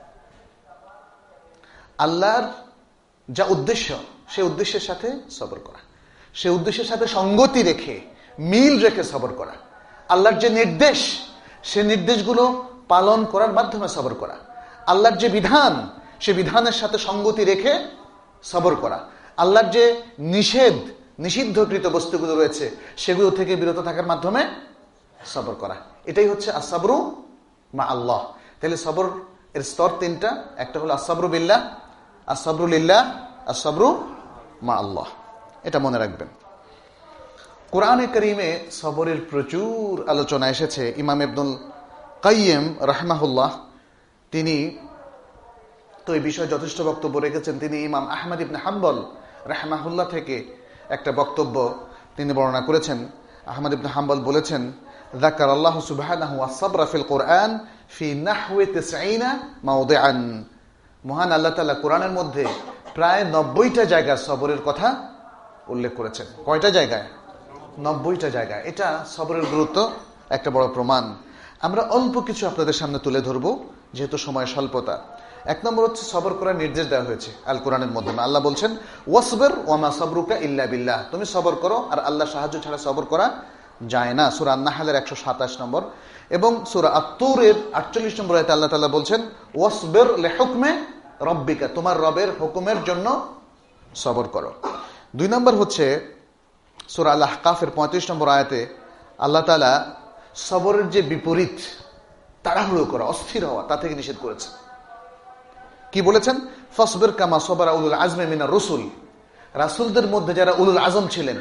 আল্লাহর যা উদ্দেশ্য সেই উদ্দেশ্যের সাথে সবর করা, সেই উদ্দেশ্যের সাথে সঙ্গতি রেখে মিল রেখে সবর করা। আল্লাহর যে নির্দেশ সে নির্দেশগুলো পালন করার মাধ্যমে সবর করা। আল্লাহর যে বিধান সে বিধানের সাথে সঙ্গতি রেখে সবর করা। আল্লাহর যে নিষেধ নিষিদ্ধকৃত বস্তুগুলো রয়েছে সেগুলো থেকে বিরত থাকার মাধ্যমে সবর করা। এটাই হচ্ছে আস-সাবরু মা আল্লাহ। তাহলে সবর এর স্তর তিনটা, একটা হলো আস-সাবরু বিল্লাহ, আস-সাবরু লিল্লাহ, আস-সাবরু মা আল্লাহ। এটা মনে রাখবেন। কোরআনে কারীমে সবরের প্রচুর আলোচনা এসেছে। ইমাম ইবনুল কাইয়িম রাহমাহুল্লাহ তিনি তো এই বিষয়ে যথেষ্ট বক্তব্য রেখেছেন। তিনি ইমাম আহমদ ইবনে হাম্বল রাহমাহুল্লাহ থেকে একটা বক্তব্য তিনি বর্ণনা করেছেন। আহমদ ইবনে হাম্বল বলেছেন, যাকার আল্লাহু সুবহানাহু ওয়া সাবরা ফিল কুরআন ফি নাহওয়ি তিসঈনা মাওদিআন। মহান আল্লাহ তাআলা কোরআনের মধ্যে প্রায় নব্বইটা জায়গায় সবরের কথা উল্লেখ করেছেন। কয়টা জায়গায়? নব্বইটা জায়গায়। এটা সবরের গুরুত্ব একটা বড় প্রমাণ। আমরা অল্প কিছু আপনাদের সামনে তুলে ধরবো যেহেতু সময় স্বল্পতা। এক নম্বর হচ্ছে সবর করার নির্দেশ দেওয়া হয়েছে আল কোরআনের মাধ্যমে। আল্লাহ বলছেন, ওয়াসবির ওয়া মা সাবরুকা ইল্লা বিল্লাহ, তুমি সবর করো আর আল্লাহর সাহায্য ছাড়া সবর করা যায় না। সূরা আন-নাহলের একশো সাতাশ নম্বর এবং সূরা আত-তুরের আটচল্লিশ নম্বর আয়াতে আল্লাহ তাআলা বলছেন, ওয়াসবির লিহুকমে রাব্বিকা, তোমার রবের হুকুমের জন্য সবর করো। দুই নম্বর হচ্ছে সূরা আল-আহকাফের পঁয়ত্রিশ নম্বর আয়াতে আল্লাহ তাআলা সবরের যে বিপরীত তাড়াহুড়ো করা, অস্থির হওয়া, তা থেকে নিষেধ করেছেন। কি বলেছেন? ফাসবির কামা সাবারা উলুল আজমি মিনার রাসূল, রাসূলদের মধ্যে যারা উলুল আজম ছিলেন,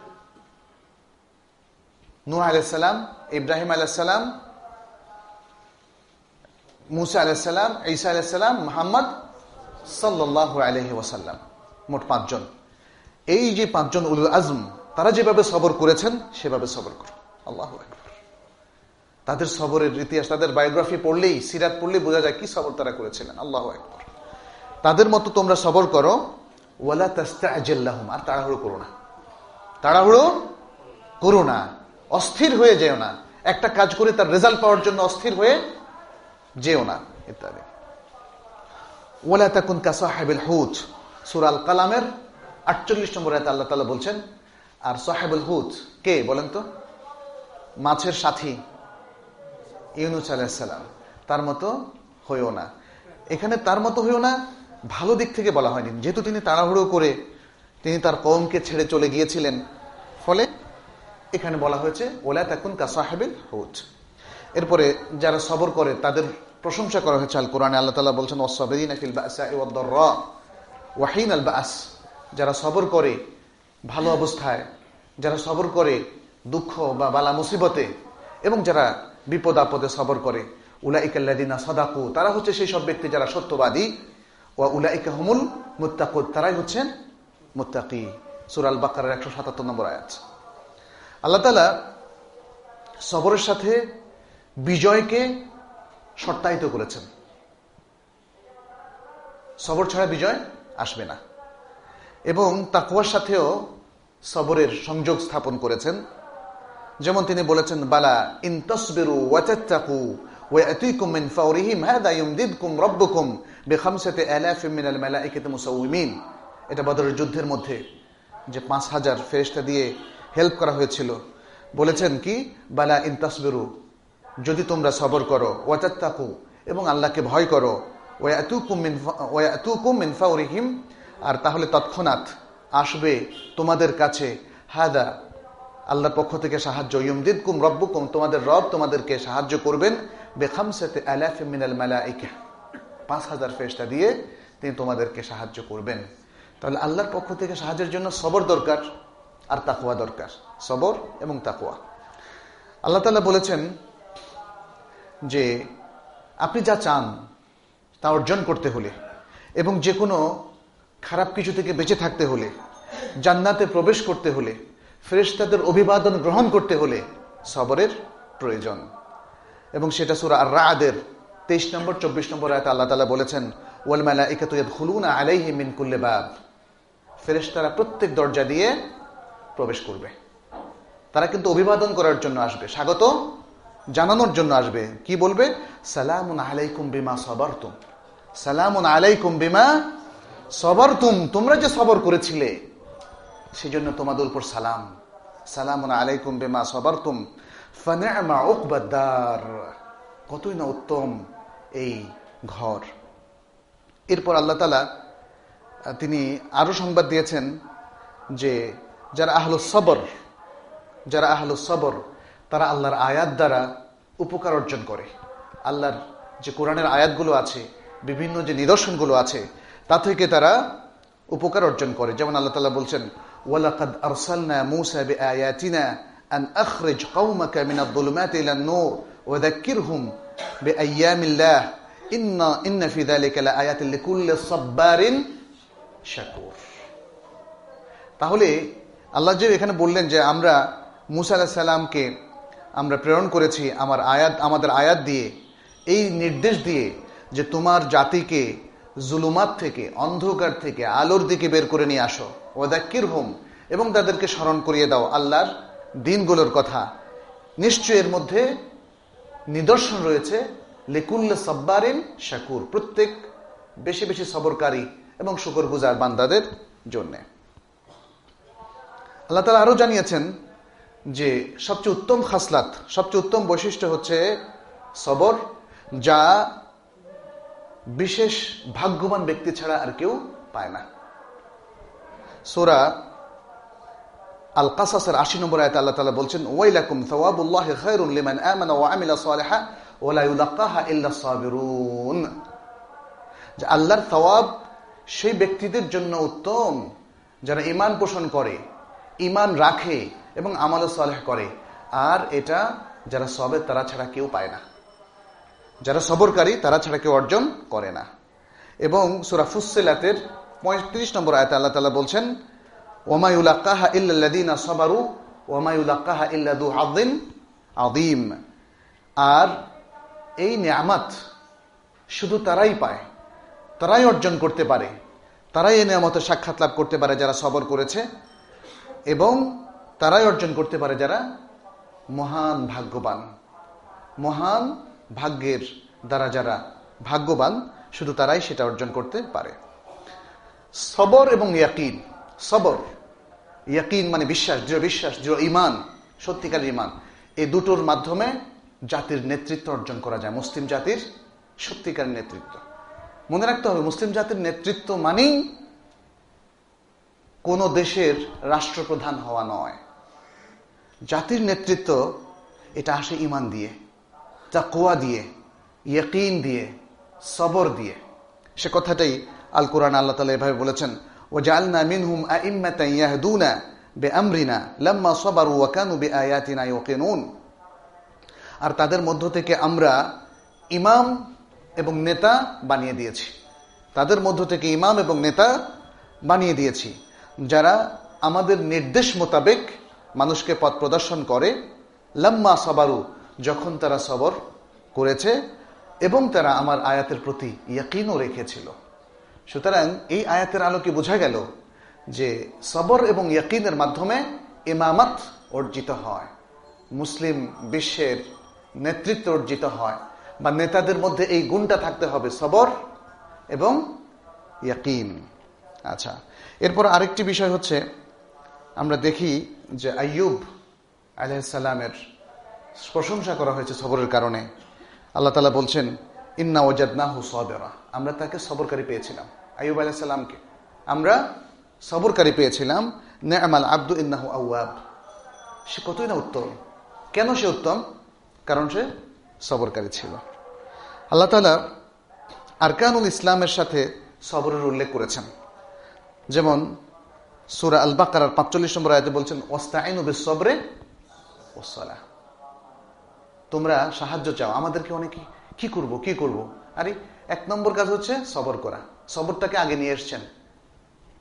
নূহ আলাইহিস সালাম, ইব্রাহিম আলাইহিস সালাম, মুসা আলাইহিস সালাম, ঈসা আলাইহিস সালাম, মুহাম্মদ সাল্লাল্লাহু আলাইহি ওয়াসাল্লাম, মোট পাঁচজন। এই যে পাঁচজন উলুল আজম, তারা যেভাবে সবর করেছেন সেভাবে সবর করো। আল্লাহু আকবার। তাদের সবরের ইতিহাস, তাদের বায়োগ্রাফি পড়লেই, সিরাত পড়লেই বোঝা যায় কি সবর তারা করেছিলেন। আল্লাহু আকবার। তাদের মতো তোমরা সবর করো, ওয়ালা তাস্তাজিল লাহুম, আর তাড়াহুড়ো করো না, তাড়াহুড়ো করো না, অস্থির হয়ে যেও না, একটা কাজ করে তার রেজাল্ট পাওয়ার জন্য অস্থির হয়ে যেও না, ইত্যাদি। ওয়ালা তাকুন কাসাহিবিল হুত, সূরা আল কালামের আটচল্লিশ নম্বর আয়াতে আল্লাহ তাআলা বলছেন, আর সাহিবুল হুত কে বলেন তো? মাছের সাথী ইউনূস আলাইহিস সালাম, তার মতো হইও না। এখানে তার মতো হইও না ভালো দিক থেকে বলা হয়নি, যেহেতু তিনি তাড়াহুড়ো করে তিনি তার কওমকে ছেড়ে চলে গিয়েছিলেন, ফলে এখানে বলা হয়েছে ওয়ালা তাকুন কাসাহিবিল হুত। এরপরে যারা সবর করে তাদের প্রশংসা করা হয়েছে আল কোরআনে। আল্লাহ তাআলা বলছেন, ওয়াস-সাবিরিনা ফিল বাসাই ওয়াদ-দাররা ওয়া হিনাল বাস, যারা সবর করে ভালো অবস্থায়, যারা সবর করে দুঃখ বা বালা মুসিবতে, এবং যারা বিপদ আপদে সবর করে, উলাইকাল্লাযিনা সাদাকু, তারা হচ্ছে সেই সব ব্যক্তি যারা সত্যবাদী, ওয়া উলাইকা হুমুল মুত্তাকুন, তারাই হচ্ছেন মুত্তাকি। সূরা আল বাকারার একশো সাতাত্তর নম্বর আয়াত। আল্লাহ তাআলা সবরের সাথে বিজয়কে শর্তায়িত করেছেন। সবর ছাড়া বিজয় আসবে না। এবং তাকওয়ার সাথেও সবরের সংযোগ স্থাপন করেছেন। যেমন তিনি বলেছেন, বালা ইন তাসবিরু ওয়া তাত্তাকু ওয়া ইয়াতিকুম মিন ফাওরিহিম হাদা ইউমদিদকুম রাব্বুকুম বিখামসাতি আলাফিন মিনাল মালায়েকাতি মুসাউমিন। এটা বদরের যুদ্ধের মধ্যে যে পাঁচ হাজার ফেরেশতা দিয়ে হেল্প করা হয়েছিল, বলেছেন কি, বালা ইন তাসবিরু, যদি তোমরা সবর করো, ওয়া তাত্তাকু, এবং আল্লাহকে ভয় করো, ওয়া ইয়াতুকুম মিন ওয়া ইয়াতুকুম মিন ফাওরিহিম, আর তাহলে তৎক্ষণাৎ আসবে তোমাদের কাছে হাদা, আল্লাহর পক্ষ থেকে সাহায্য, ইউমদিদকুম রাব্বুকুম, তোমাদের রব তোমাদেরকে সাহায্য করবেন, বিখামসাতি আলাফিন মিনাল মালায়েকা, পাঁচ হাজার ফেরেশতা দিয়ে তিনি তোমাদেরকে সাহায্য করবেন। তাহলে আল্লাহর পক্ষ থেকে সাহায্যের জন্য সবর দরকার আর তাকওয়া দরকার, সবর এবং তাকওয়া। আল্লাহ তাআলা বলেছেন যে আপনি যা চান তা অর্জন করতে হলে এবং যে কোনো খারাপ কিছু থেকে বেঁচে থাকতে হলে জান্নাতে প্রবেশ করতে হলে, ফেরেশতাদের অভিবাদন গ্রহণ করতে হলে সবরের প্রয়োজন। এবং সেটা সূরা আর-রা'দের তেইশ নম্বর চব্বিশ নম্বর আয়াতে আল্লাহ তাআলা বলেছেন, ওয়াল মালাইকাতু ইয়াদখুলুনা আলাইহিম মিন কুল্লি বাব। ফেরেশতারা প্রত্যেক দরজা দিয়ে প্রবেশ করবে। তারা কিন্তু অভিবাদন করার জন্য আসবে, স্বাগত জানানোর জন্য আসবে। কি বলবে? সালামুন আলাইকুম বিমা সাবারতুম, সালামুন আলাইকুম বিমা সাবারতুম, তোমরা যে সবর করেছিলে সেজন্য তোমাদের উপর সালাম। সালামুন আলাইকুম বিমা সাবারতুম ফানি'মা উকবাদ দার, কতই না উত্তম এই ঘর। এরপর আল্লাহ তাআলা তিনি আরো সংবাদ দিয়েছেন যে যারা আহলুস সবর, যারা আহলুস সবর তারা আল্লাহর আয়াত দ্বারা উপকার অর্জন করে। আল্লাহর যে কোরআনের আয়াতগুলো আছে, বিভিন্ন যে নিদর্শনগুলো আছে, তা থেকে তারা উপকার অর্জন করে। যেমন আল্লাহ তাআলা বলছেন, ওয়ালাকাদ আরসালনা মূসা বিআয়াতিনা আন আখরিজ কওমাকা মিনাদ-যুলুমাতি ইলান-নূর ওয়া যাক্কিরহুম বিআইয়ামিল্লাহ ইন্না ইন্না ফি যালিকা লাআয়াতিন লিকুল্লি সাব্বারিন শাকুর। তাহলে আল্লাহ যে এখানে বললেন যে আমরা মূসা আলাইহিস সালামকে আমরা প্রেরণ করেছি আমার আয়াত আমাদের আয়াত দিয়ে, এই নির্দেশ দিয়ে যে তোমার জাতিকে জুলুমাত থেকে, অন্ধকার থেকে আলোর দিকে বের করে নিয়ে আসো, ওয়া যাক্কিরহুম, এবং তাদেরকে স্মরণ করিয়ে দাও আল্লাহর দিনগুলোর কথা। নিশ্চয় এর মধ্যে নিদর্শন রয়েছে লিকুল্লি সাব্বারিন শাকুর, প্রত্যেক বেশি বেশি সবরকারী এবং শুকরগুজার বান্দাদের জন্য। আল্লাহ তাআলা আরো জানিয়েছেন যে সবচেয়ে উত্তম খাসলাত, সবচেয়ে উত্তম বৈশিষ্ট্য হচ্ছে সবর, যা বিশেষ ভাগ্যবান ব্যক্তি ছাড়া আর কেউ পায় না। সূরা আল কাসাসের আশি নম্বর আয়াতে আল্লাহ তাআলা বলছেন, ওয়াইলাকুম সাওয়াবুল্লাহি খায়রুন লিমান আমানা ওয়া আমিলা সালিহান ওয়া লা ইউলাক্কাহা ইল্লা সাবিরুন। যে আল্লাহর সওয়াব সেই ব্যক্তিদের জন্য উত্তম যারা ঈমান পোষণ করে, ঈমান রাখে এবং আমাল সালেহ করে, আর এটা যারা সবের তারা ছাড়া কেউ পায় না, যারা সবরকারী তারা ছাড়া কেউ অর্জন করে না। এবং সূরা ফুসসিলাতের পঁয়ত্রিশ নম্বর আয়াতে আল্লাহ তাআলা বলছেন, ওয়া মা ইউলাক্কাহা ইল্লাল্লাযীনা সাবারু ওয়া মা ইউলাক্কাহা ইল্লা যু হাযযিন আযীম। আর এই নিয়ামত শুধু তারাই পায়, তারাই অর্জন করতে পারে, তারাই এই নিয়ামতের সাক্ষাৎ লাভ করতে পারে যারা সবর করেছে, এবং তারাই অর্জন করতে পারে যারা মহান ভাগ্যবান। মহান ভাগ্যের দ্বারা যারা ভাগ্যবান, শুধু তারাই সেটা অর্জন করতে পারে। সবর এবং ইয়াকিন, সবর ইয়াকিন মানে বিশ্বাস, দৃঢ় বিশ্বাস, দৃঢ় ঈমান, সত্যিকার ঈমান, এই দুটোর মাধ্যমে জাতির নেতৃত্ব অর্জন করা যায়, মুসলিম জাতির সত্যিকার নেতৃত্ব। মনে রাখতে হবে, মুসলিম জাতির নেতৃত্ব মানেই কোন দেশের রাষ্ট্রপ্রধান হওয়া নয়। জাতির নেতৃত্ব এটা আসে ঈমান দিয়ে, তাকওয়া দিয়ে, ইয়াকিন দিয়ে, সবর দিয়ে। সে কথাটাই আল কোরআন আল্লাহ তাআলা এভাবে বলেছেন, ওয়াজআলনা মিনহুম আইম্মাতান ইয়াহদুনা বিআমরিনা লাম্মা সাবারু ওয়া কানু বিআয়াতিনা ইউকিনুন। আর তাদের মধ্য থেকে আমরা ইমাম এবং নেতা বানিয়ে দিয়েছি, তাদের মধ্য থেকে ইমাম এবং নেতা বানিয়ে দিয়েছি যারা আমাদের নির্দেশ মোতাবেক মানুষকে পথ প্রদর্শন করে, লাম্মা সাবারু, যখন তারা সবর করেছে এবং তারা আমার আয়াতের প্রতি ইয়াকিনও রেখেছিল। সুতরাং এই আয়াতের আলোকে বোঝা গেল যে সবর এবং ইয়াকিনের মাধ্যমে ইমামত অর্জিত হয়, মুসলিম বিশ্বের নেতৃত্ব অর্জিত হয়, বা নেতাদের মধ্যে এই গুণটা থাকতে হবে, সবর এবং ইয়াকিন। আচ্ছা, এরপর আরেকটি বিষয় হচ্ছে, আমরা দেখি যে আইয়ুব আলাইহিস সালামের প্রশংসা করা হয়েছে সবরের কারণে। আল্লাহ তাআলা বলছেন, ইন্না ওয়াজাদনাহু সাবিরা, আমরা তাকে সবরকারী পেয়েছিলাম, আইয়ুব আলাইহিস সালামকে আমরা সবরকারী পেয়েছিলাম। নি'মাল আবদু ইন্নাহু আওয়াব, সে কতই না উত্তম। কেন সে উত্তম? কারণ সে সবরকারী ছিল। আল্লাহ তাআলা আরকানুল ইসলামের সাথে সবরের উল্লেখ করেছেন। যেমন সূরা আল বাকারার পাঁচচল্লিশ নম্বর আয়াতে বলছেন, ওয়াস্তাইনু বিস-সবরি ওয়াস-সালাহ, তোমরা সাহায্য চাও আমাদেরকে। অনেকে কি করব কি করব, আরে এক নম্বর কাজ হচ্ছে সবর করা, সবরটাকে আগে নিয়ে এসছেন।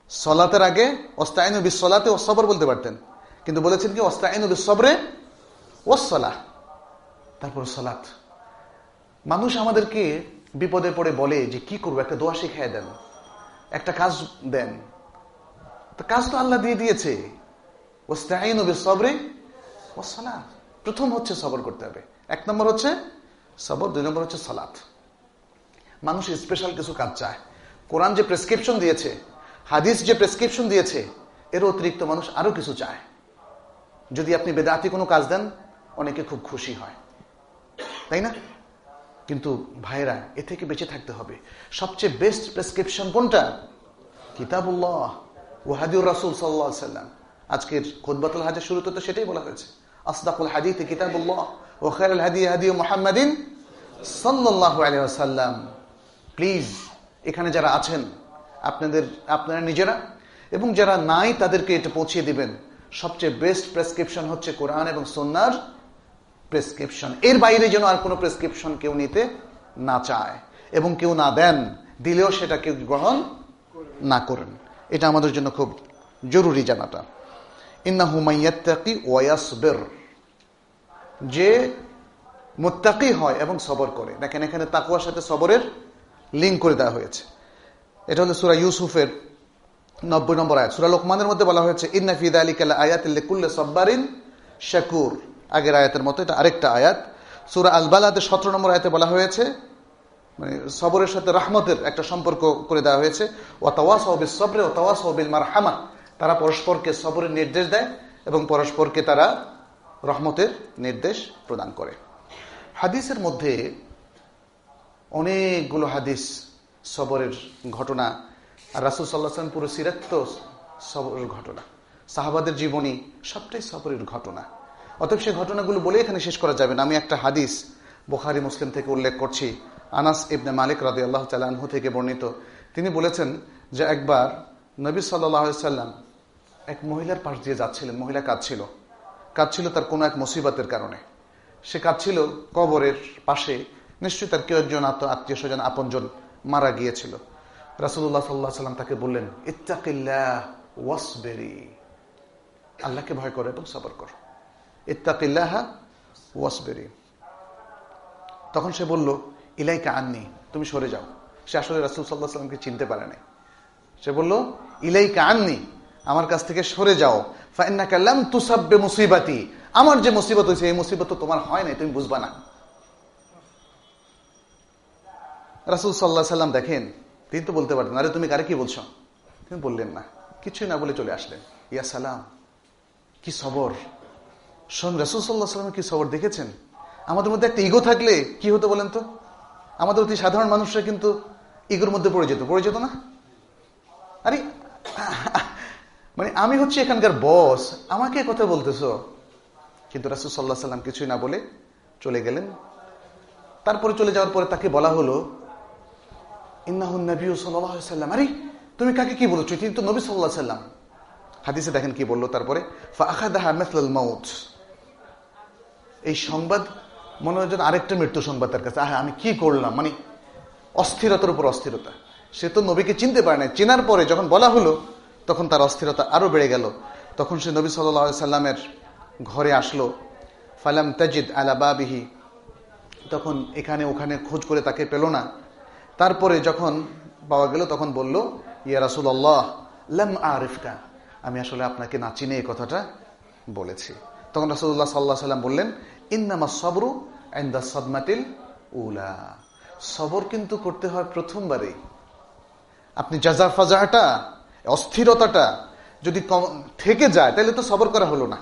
সলাতের আগে ওয়াস্তাইনু বিস-সলাতি ওয়াস-সবর বলতে পারতেন, কিন্তু বলেছেন কি ওয়াস্তাইনু বিস-সবরি ওয়াস-সালাহ, তারপর সালাত। মানুষ আমাদেরকে বিপদে পড়ে বলে যে কি করবো, একটা দোয়া শিখিয়ে দেন, একটা কাজ দেন। তো কাজ তো আল্লাহ দিয়ে দিয়েছে, ওয়াস্তাইনু বিস-সবরি ওয়াস-সালাহ। প্রথম হচ্ছে সবর করতে হবে, এক নম্বর হচ্ছে সবর, দুই নম্বর হচ্ছে সালাত। মানুষ স্পেশাল কিছু কাজ চায়। কোরআন যে প্রেসক্রিপশন দিয়েছে, হাদিস যে প্রেসক্রিপশন দিয়েছে, এর অতিরিক্ত মানুষ আরো কিছু চায়। যদি আপনি বেদাতি কোনো কাজ দেন, অনেকে খুব খুশি হয়, তাই না? কিন্তু ভাইরা, এ থেকে বেঁচে থাকতে হবে। সবচেয়ে বেস্ট প্রেসক্রিপশন কোনটা? কিতাবুল্লাহ ওয়া হাদিউর রাসূল সাল্লাল্লাহু আলাইহি ওয়াসাল্লাম। আজকের খুতবাতুল হাজের শুরুতে তো সেটাই বলা হয়েছে, আসদাকুল হাদিসি কিতাবুল্লাহ ওয়া খায়রুল হাদি হাদি মুহাম্মাদিন সাল্লাল্লাহু আলাইহি ওয়াসাল্লাম। প্লিজ, এখানে যারা আছেন আপনাদের আপনারা নিজেরা এবং যারা নাই তাদেরকে এটা পৌঁছে দিবেন। সবচেয়ে বেস্ট প্রেসক্রিপশন হচ্ছে কোরআন এবং সুন্নাহর প্রেসক্রিপশন। এর বাইরে যেন আর কোনো প্রেসক্রিপশন কেউ নিতে না চায় এবং কেউ না দেন, দিলেও সেটা কেউ গ্রহণ না করেন। এটা আমাদের জন্য খুব জরুরি জানাটা। ইন্নাহু মাইয়াত্তাকি ওয়া ইয়াসবির, যে মুত্তাকি হয় এবং সবর করে। দেখেন এখানে তাকওয়ার সাথে সবরের লিঙ্ক করে দেওয়া হয়েছে। এটা হলো সূরা ইউসুফের নব্বই নম্বর আয়াত। সূরা লোকমানের মধ্যে বলা হয়েছে ইন্না ফি যালিকা লাআয়াতিন লিকুল্লি সাব্বারিন শাকুর। আগের আয়াতের মতো এটা আরেকটা আয়াত। সূরা আল বালাদের সতেরো নম্বর আয়াতে বলা হয়েছে, মানে সবরের সাথে রহমতের একটা সম্পর্ক করে দেওয়া হয়েছে। ওয়া তাওয়াসাউ বিস সবরি ওয়া তাওয়াসাউ বিল মারহামা, তারা পরস্পরকে সবরের নির্দেশ দেয় এবং পরস্পরকে তারা রহমতের নির্দেশ প্রদান করে। হাদিসের মধ্যে অনেকগুলো হাদিস সবরের ঘটনা, আর রাসূল সাল্লাল্লাহু আলাইহি ওয়াসাল্লাম পুরো সিরাত তো সবরের ঘটনা, সাহাবাদের জীবনী সবটাই সবরের ঘটনা। অতএব সেই ঘটনাগুলো বলে এখানে শেষ করা যাবে না। আমি একটা হাদিস বুখারী মুসলিম থেকে উল্লেখ করছি। আনাস ইবনে মালিক রাদিয়াল্লাহু তাআলা আনহু থেকে বর্ণিত, তিনি বলেছেন যে একবার নবী সাল্লাল্লাহু আলাইহি ওয়াসাল্লাম এক মহিলার পাশ দিয়ে যাচ্ছিলেন। মহিলা কাঁদছিল, কাঁদছিল তার কোনো এক মুসিবতের কারণে। সে কাঁদছিল কবরের পাশে, নিশ্চয়ই তার কেউ একজন আত্মীয় স্বজন আপনজন মারা গিয়েছিল। রাসূলুল্লাহ সাল্লাল্লাহু আলাইহি ওয়াসাল্লাম তাকে বললেন, ইত্তাকিল্লাহ ওয়াসবিরি, আল্লাহকে ভয় করো এবং সবর করো। ইত্তাকিল্লাহ ওয়াসবিরি। তখন সে বলল, ইলাইকা আন্নি, তুমি সরে যাও। সে আসলে রাসূল সাল্লাল্লাহু আলাইহি ওয়াসাল্লামকে চিনতে পারে নাই। সে বলল, ইলাইকা আন্নি, আমার কাছ থেকে সরে যাও। ফাইন্নাকা লাম তুসাব বিমুসিবাতি, আমার যে মুসিবত হয়েছে এই মুসিবত তো তোমার হয় নাই, তুমি বুঝবা না। রাসূল সাল্লাল্লাহু আলাইহি ওয়াসাল্লাম দেখেন, তিনি তো বলতে পারতেন, আরে তুমি কারে কি বলছো, তিনি বললেন না, কিছুই না বলে চলে আসলেন। ইয়া সালাম, কি সবর! শোন, রাসূল সাল্লাল্লাহু আলাইহি ওয়াসাল্লাম কি সবর দেখেছেন? আমাদের মধ্যে একটা ইগো থাকলে কি হতো বলেন তো? আমাদের অতি সাধারণ মানুষরা কিন্তু ইগোর মধ্যে পড়ে যেত, পড়ে যেত না? আরে মানে আমি হচ্ছে এখানকার বস, আমাকে কথা বলতেছ। কিন্তু রাসূল সাল্লাল্লাহু আলাইহি ওয়াসাল্লাম কিছুই না বলে চলে গেলেন। তারপরে চলে যাওয়ার পরে তাকে বলা হলো, ইন্নাহুন নবী সাল্লাল্লাহু আলাইহি ওয়াসাল্লাম, আরে তুমি কাকে কি বলছো? তিনি তো নবী সাল্লাল্লাহু আলাইহি ওয়াসাল্লাম। হাদিসে দেখেন কি বললো তারপরে, ফাআখাযাহা মিসলাল মাউত, এই সংবাদ মনে হয় যেন আরেকটা মৃত্যু সংবাদ তার কাছে। আহা, আমি কি করলাম, মানে অস্থিরতার উপর অস্থিরতা। সে তো নবীকে চিনতে পারে না, চেনার পরে যখন বলা হলো তখন তার অস্থিরতা আরো বেড়ে গেল। তখন সে নবী সাল্লাল্লাহু আলাইহি সাল্লামের ঘরে আসলো। ফালাম তাজিদ আলা বাবিহি, তখন এখানে ওখানে খোঁজ করে তাকে পেল না। তারপরে যখন পাওয়া গেল তখন বলল, ইয়া রাসূলুল্লাহ লাম আরিফকা, আমি আসলে আপনাকে না চিনে এই কথাটা বলেছি। তখন রাসূলুল্লাহ সাল্লাল্লাহু আলাইহি সাল্লাম বললেন, ইন্নামাস সাবরু ইনদা সাদমাতিল উলা, সবর কিন্তু করতে হয় প্রথমবারেই। আপনি জাজা ফাজাটা, অস্থিরতাটা যদি থেকে যায় তাহলে তো সবর করা হলো না।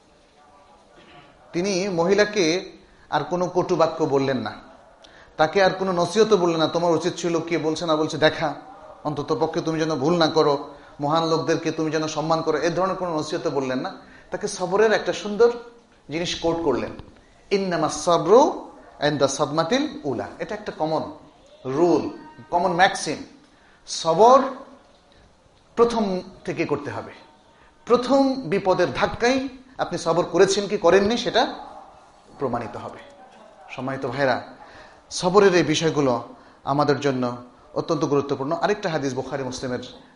তিনি মহিলাকে আর কোনো কটু বাক্য বললেন না, তাকে আর কোনো নসিহত বললেন না, তোমার উচিত ছিল কে বলছে না বলছে দেখা, অন্তত পক্ষে তুমি যেন ভুল না করো, মহান লোকদেরকে তুমি যেন সম্মান করো, এই ধরনের কোনো নসিহত বললেন না। তাকে সবরের একটা সুন্দর জিনিস কোট করলেন, ইন্নামাস সাবরু ইনদা সাদমাতিল উলা। এটা একটা কমন রুল, কমন ম্যাক্সিম। সবর প্রথম থেকে করতে হবে। প্রথম বিপদের ধাক্কায় আপনি সবর করেছেন কি করেননি সেটা প্রমাণিত হবে। সম্মানিত ভাইরা, সবরের এই বিষয়গুলো আমাদের জন্য অত্যন্ত গুরুত্বপূর্ণ। আরেকটা হাদিস বুখারী মুসলিমের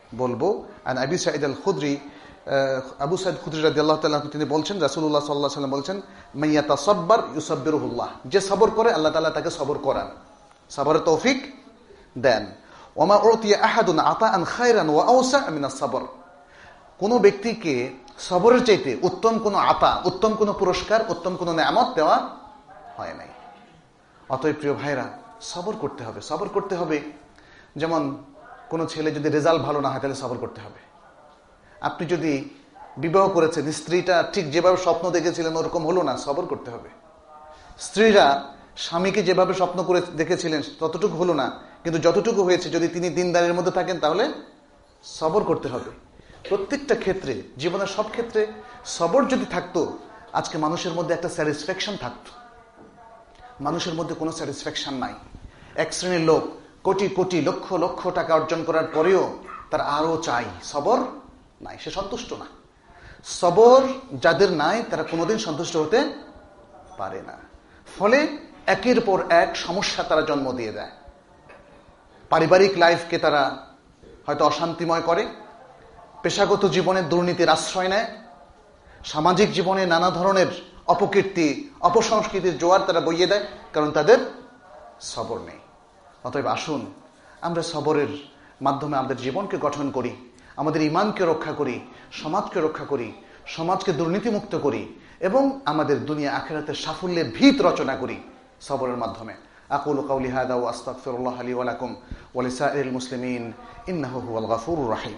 বলবো। আন আবি সাঈদ আল খুদরি, আবু সাঈদ খুদরি রাদিয়াল্লাহু তাআলা তিনি বলছেন, রাসূলুল্লাহ সাল্লাল্লাহু আলাইহি ওয়াসাল্লাম বলছেন, মাইয়াতাসাব্বার ইউসাব্বিরুহুল্লাহ, যে সবর করে আল্লাহ তাআলা তাকে সবর করান, সবরের তৌফিক দেন। ওমা উতিয়া আহাদুন আতাআন খায়রান ওয়া আওসা মিনাস সাবর, কোন ব্যক্তিকে সবরের চাইতে উত্তম কোন আতা, উত্তম কোন পুরস্কার, উত্তম কোন নেয়ামত দেওয়া হয় নাই। অতএব প্রিয় ভাইরা, সবর করতে হবে। সবর করতে হবে, যেমন কোনো ছেলে যদি রেজাল্ট ভালো না হয় তাহলে সবর করতে হবে। আপনি যদি বিবাহ করেছেন, স্ত্রীটা ঠিক যেভাবে স্বপ্ন দেখেছিলেন ওরকম হলো না, সবর করতে হবে। স্ত্রীরা স্বামীকে যেভাবে স্বপ্ন করে দেখেছিলেন ততটুকু হলো না, কিন্তু যতটুকু হয়েছে যদি তিনি দিনদারের মধ্যে থাকেন তাহলে সবর করতে হবে। প্রত্যেকটা ক্ষেত্রে, জীবনের সব ক্ষেত্রে সবর যদি থাকতো, আজকে মানুষের মধ্যে একটা স্যাটিসফ্যাকশন থাকতো। মানুষের মধ্যে কোনো স্যাটিসফ্যাকশন নাই। এক শ্রেণীর লোক কোটি কোটি লক্ষ লক্ষ টাকা অর্জন করার পরেও তার আরো চাই, সবর নাই, সে সন্তুষ্ট না। সবর যাদের নাই তারা কোনোদিন সন্তুষ্ট হতে পারে না। ফলে একের পর এক সমস্যা তারা জন্ম দিয়ে দেয়। পারিবারিক লাইফকে তারা হয়তো অশান্তিময় করে, পেশাগত জীবনে দুর্নীতির আশ্রয় নেয়, সামাজিক জীবনে নানা ধরনের অপকীর্তি, অপসংস্কৃতির জোয়ার তারা বইয়ে দেয়, কারণ তাদের সবর নেই। অতএব আসুন আমরা সবরের মাধ্যমে আমাদের জীবনকে গঠন করি, আমাদের ঈমানকে রক্ষা করি, সমাজকে রক্ষা করি, সমাজকে দুর্নীতিমুক্ত করি এবং আমাদের দুনিয়া আখিরাতের সাফল্যের ভিত রচনা করি সবরের মাধ্যমে। আকুলু কাউলি হাদা ওয়া আস্তাগফিরুল্লাহ লি ওয়া লাকুম ওয়া লিসাইরিল মুসলিমিন ইন্নাহু হুয়াল গফুরুর রহিম।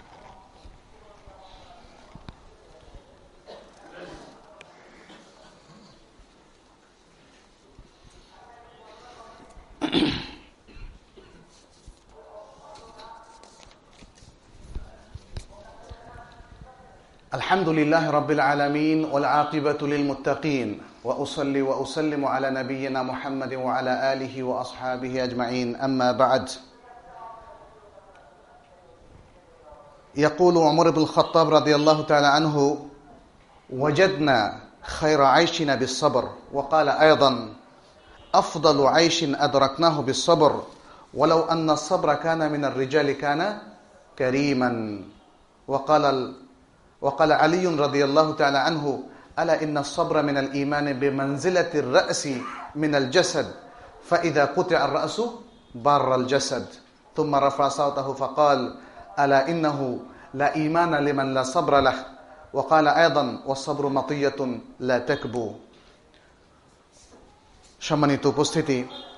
الحمد لله رب العالمين والعاقبة للمتقين وأصلي وأسلم على نبينا محمد وعلى آله وأصحابه أجمعين أما بعد. يقول عمر بن الخطاب رضي الله تعالى عنه: وجدنا خير عيشنا بالصبر. وقال أيضا: أفضل عيش أدركناه بالصبر ولو أن الصبر كان من الرجال كان كريما. وقال وقال علي رضي الله تعالى عنه: ألا إن الصبر من الإيمان بمنزلة الرأس من الجسد فإذا قطع الرأس بار الجسد. ثم رفع صوته فقال: ألا إنه لا إيمان لمن لا صبر له. وقال أيضا: والصبر مطية لا تكبو. সম্মানিত উপস্থিতি,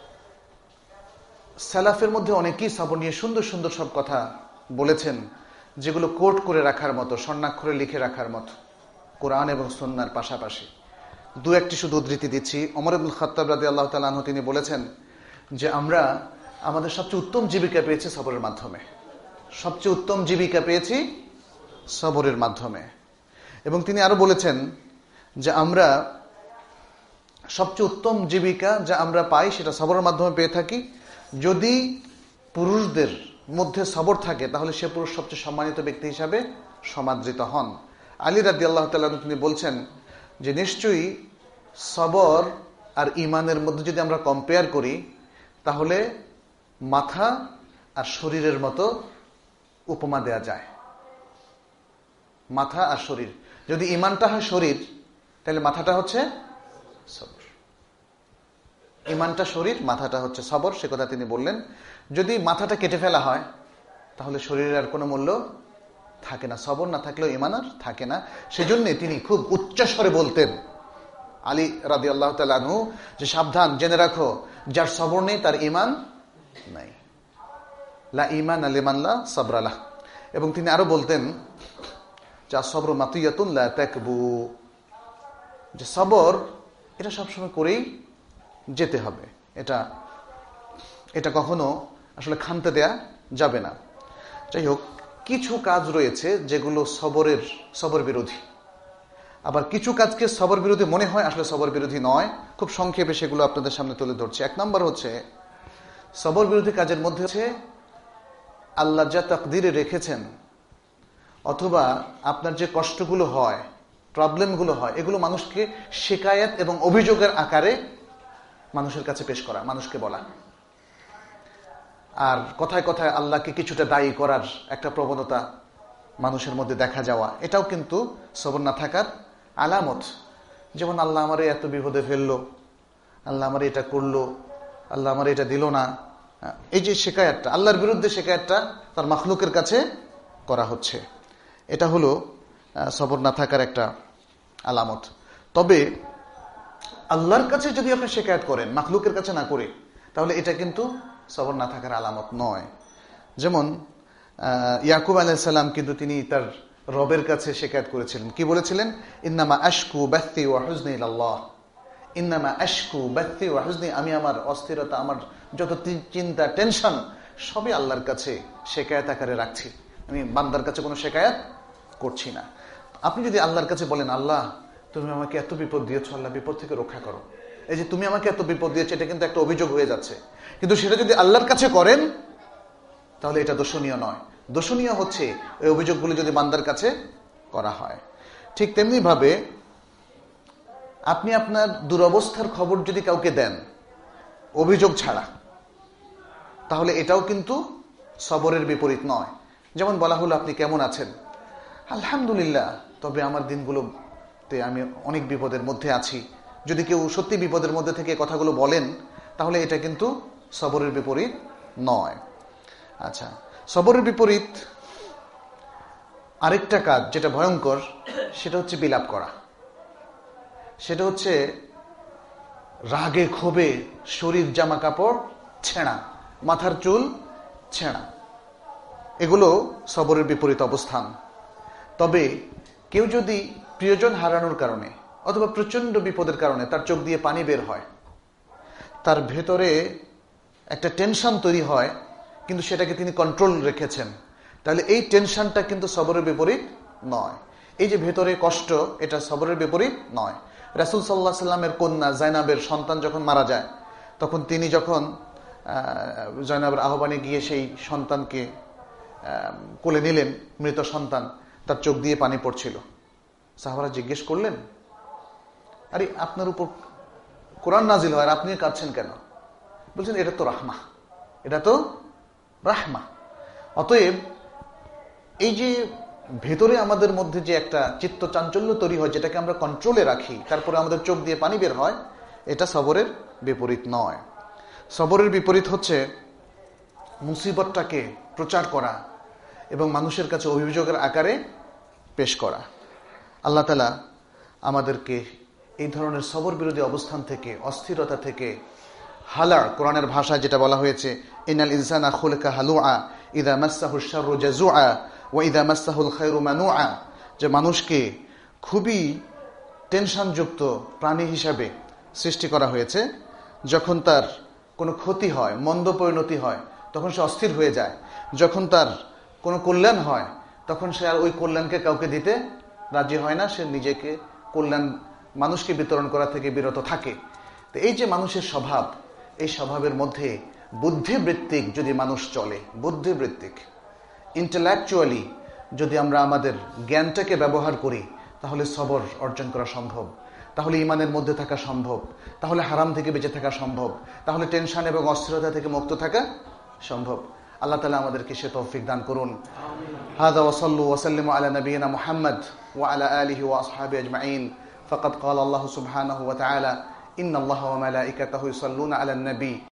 সালাফের মধ্যে অনেকেই সবর নিয়ে সুন্দর সুন্দর সব কথা বলেছেন, যেগুলো কোট করে রাখার মতো, স্বর্ণাক্ষরে লিখে রাখার মতো, কোরআন এবং সুন্নাহর পাশাপাশি। দু একটি শুধু উদ্ধৃতি দিচ্ছি। ওমর ইবনুল খাত্তাব রাদিয়াল্লাহু তাআলা আনহু তিনি বলেছেন যে আমরা আমাদের সবচেয়ে উত্তম জীবিকা পেয়েছি সবরের মাধ্যমে। সবচেয়ে উত্তম জীবিকা পেয়েছি সবরের মাধ্যমে। এবং তিনি আরো বলেছেন যে আমরা সবচেয়ে উত্তম জীবিকা যা আমরা পাই সেটা সবরের মাধ্যমে পেয়ে থাকি। যদি পুরুষদের মধ্যে সবর থাকে তাহলে সে পুরুষ সবচেয়ে সম্মানিত ব্যক্তি হিসাবে সমাদৃত হন। আলী রাদিয়াল্লাহু তাআলা তিনি বলছেন যে নিশ্চয়ই সবর আর ঈমানের মধ্যে যদি আমরা কম্পেয়ার করি তাহলে মাথা আর শরীরের মতো উপমা দেয়া যায়। মাথা আর শরীর, যদি ঈমানটা হয় শরীর তাহলে মাথাটা হচ্ছে সবর। ঈমানটা শরীর, মাথাটা হচ্ছে সবর, সে কথা তিনি বললেন। যদি মাথাটা কেটে ফেলা হয় তাহলে শরীরের আর কোনো মূল্য থাকে না, সবর না থাকলেও ঈমান আর থাকে না। সেজন্য তিনি খুব উচ্চস্বরে বলতেন, আলী রাদিয়াল্লাহু তাআলা আনহু, যে সাবধান, জেনে রাখো যার সবর নেই তার ঈমান নাই। লা ঈমান লিমান লা সাবরা লাহ। এবং তিনি আরো বলতেন যা সবর মাতিয়াতুন লা তাকবু, যে সবর এটা সবসময় করেই যেতে হবে, এটা এটা কখনো আসলে ক্ষান্ত দেয়া যাবে না। যাই হোক, কিছু কাজ রয়েছে যেগুলো সবরের সবর বিরোধী, আবার কিছু কাজকে সবর বিরোধী মনে হয়, আসলে সবর বিরোধী নয়। খুব সংক্ষেপে সেগুলো আপনাদের সামনে তুলে ধরছি। এক নম্বর হচ্ছে সবর বিরোধী কাজের মধ্যে হচ্ছে আল্লাহ যা তাকদিরে রেখেছেন অথবা আপনার যে কষ্টগুলো হয়, প্রবলেমগুলো হয়, এগুলো মানুষকে শিকায়েত এবং অভিযোগের আকারে মানুষের কাছে পেশ করা, মানুষকে বলা। আর কথায় কথায় আল্লাহকে কিছুটা দায়ী করার একটা প্রবণতা মানুষের মধ্যে দেখা যাওয়া, এটাও কিন্তু সবর না থাকার আলামত। যেমন আল্লাহ আমারে এত বিপদে ফেললো, আল্লাহ আমারে এটা করলো, আল্লাহ আমারে এটা দিল না, এই যে শিকায়াতটা, আল্লাহর বিরুদ্ধে শিকায়াতটা তার মাখলুকের কাছে করা হচ্ছে, এটা হলো সবর না থাকার একটা আলামত। তবে আল্লাহর কাছে যদি আপনি শিকায়াত করেন, মাখলুকের কাছে না করে, তাহলে এটা কিন্তু সবর না থাকার আলামত নয়। যেমন ইয়াকুব আলাইহিস সালাম কিন্তু তিনি তার রবের কাছে শিকায়াত করেছিলেন, কি বলেছিলেন? ইন্নামা আশকু বাথি ওয়া হুজনি ইলাল্লাহ, ইন্নামা আশকু বাথি ওয়া হুজনি, আমি আমার অস্থিরতা, আমার যত চিন্তা, টেনশন সবই আল্লাহর কাছে শিকায়াত আকারে রাখছি, আমি বান্দার কাছে কোনো শিকায়াত করছি না। আপনি যদি আল্লাহর কাছে বলেন, আল্লাহ তুমি আমাকে এত বিপদ দিয়েছো, আল্লাহ বিপদ থেকে রক্ষা করো, এই যে তুমি আমাকে এত বিপদ দিয়েছো, এটা কিন্তু একটা অভিযোগ হয়ে যাচ্ছে। কিন্তু সেটা যদি আল্লাহর কাছে করেন তাহলে এটা দোষণীয় নয়। দোষণীয় হচ্ছে এই অভিযোগগুলো যদি বান্দার কাছে করা হয়। ঠিক তেমনি ভাবে আপনি আপনার দুরবস্থার খবর যদি কাউকে দেন অভিযোগ ছাড়া, তাহলে এটাও কিন্তু সবরের বিপরীত নয়। যেমন বলা হলো, আপনি কেমন আছেন? আলহামদুলিল্লাহ, তবে আমার দিনগুলোতে আমি অনেক বিপদের মধ্যে আছি। যদি কেউ সত্যি বিপদের মধ্যে থেকে কথাগুলো বলেন তাহলে এটা কিন্তু সবরের বিপরীত নয়। আচ্ছা, সবরের বিপরীত আরেকটা কাজ যেটা ভয়ঙ্কর, সেটা হচ্ছে বিলাপ করা। সেটা হচ্ছে রাগে ক্ষোভে শরীর জামা কাপড় ছেঁড়া, মাথার চুল ছেঁড়া, এগুলো সবরের বিপরীত অবস্থান। তবে কেউ যদি প্রিয়জন হারানোর কারণে অথবা প্রচন্ড বিপদের কারণে তার চোখ দিয়ে পানি বের হয়, তার ভেতরে একটা টেনশন তৈরি হয়, কিন্তু সেটাকে তিনি কন্ট্রোল রেখেছেন, তাহলে এই টেনশনটা কিন্তু সবরের বিপরীত নয়। এই যে ভেতরে কষ্ট, এটা সবরের বিপরীত নয়। রাসূল সাল্লাল্লাহু আলাইহি সাল্লামের কন্যা জাইনাবের সন্তান যখন মারা যায়, তখন তিনি যখন জাইনাবের আহ্বানে গিয়ে সেই সন্তানকে কোলে নিলেন, মৃত সন্তান, তার চোখ দিয়ে পানি পড়ছিল। সাহাবারা জিজ্ঞেস করলেন, আরে আপনার উপর কোরআন নাজিল হয়, আপনি কাঁদছেন কেন? বলছেন, এটা তো রাহমা, এটা তো রাহমা। অতএব এই যে ভেতরে আমাদের মধ্যে যে একটা চিত্ত চাঞ্চল্য তৈরি হয়, যেটাকে আমরা কন্ট্রোলে রাখি, তারপরে আমাদের চোখ দিয়ে পানি বের হয়, এটা সবরের বিপরীত নয়। সবরের বিপরীত হচ্ছে মুসিবতটাকে প্রচার করা এবং মানুষের কাছে অভিযোগের আকারে পেশ করা। আল্লাহ তাআলা আমাদেরকে এই ধরনের সবর বিরোধী অবস্থান থেকে, অস্থিরতা থেকে, হালা, কোরআনের ভাষায় যেটা বলা হয়েছে, ইন্নাল ইনসানা খুলিকা হালুআ ইযা মাসসাহু শাররু জাযুআ ওয়া ইযা মাসসাহুল খায়রু মানুআ, যে মানুষকে খুবই টেনশনযুক্ত প্রাণী হিসাবে সৃষ্টি করা হয়েছে। যখন তার কোনো ক্ষতি হয়, মন্দ পরিণতি হয়, তখন সে অস্থির হয়ে যায়। যখন তার কোনো কল্যাণ হয়, তখন সে আর ওই কল্যাণকে কাউকে দিতে রাজি হয় না, সে নিজেকে কল্যাণ মানুষকে বিতরণ করা থেকে বিরত থাকে। তো এই যে মানুষের স্বভাব, এই স্বভাবের মধ্যে বুদ্ধিবৃত্তিক যদি মানুষ চলে, বুদ্ধিবৃত্তিক ইন্টেলেকচুয়ালি যদি আমরা আমাদের জ্ঞানটাকে ব্যবহার করি, তাহলে সবর অর্জন করা সম্ভব, তাহলে ঈমানের মধ্যে থাকা সম্ভব, তাহলে হারাম থেকে বেঁচে থাকা সম্ভব, তাহলে টেনশন এবং অস্থিরতা থেকে মুক্ত থাকা সম্ভব। আল্লাহ তাআলা আমাদেরকে সে তৌফিক দান করুন। হাযা ওয়া সাল্লু ওয়া সাল্লিমু আলা নাবিয়িনা মুহাম্মদ ওয়া আলা আলিহি ওয়া আসহাবিহি আজমাইন। ফাকাদ ক্বালা আল্লাহু সুবহানাহু ওয়া তাআলা ইন্নাল্লাহা ওয়া মালাইকাতাহু ইউসাল্লুনা আলান নবী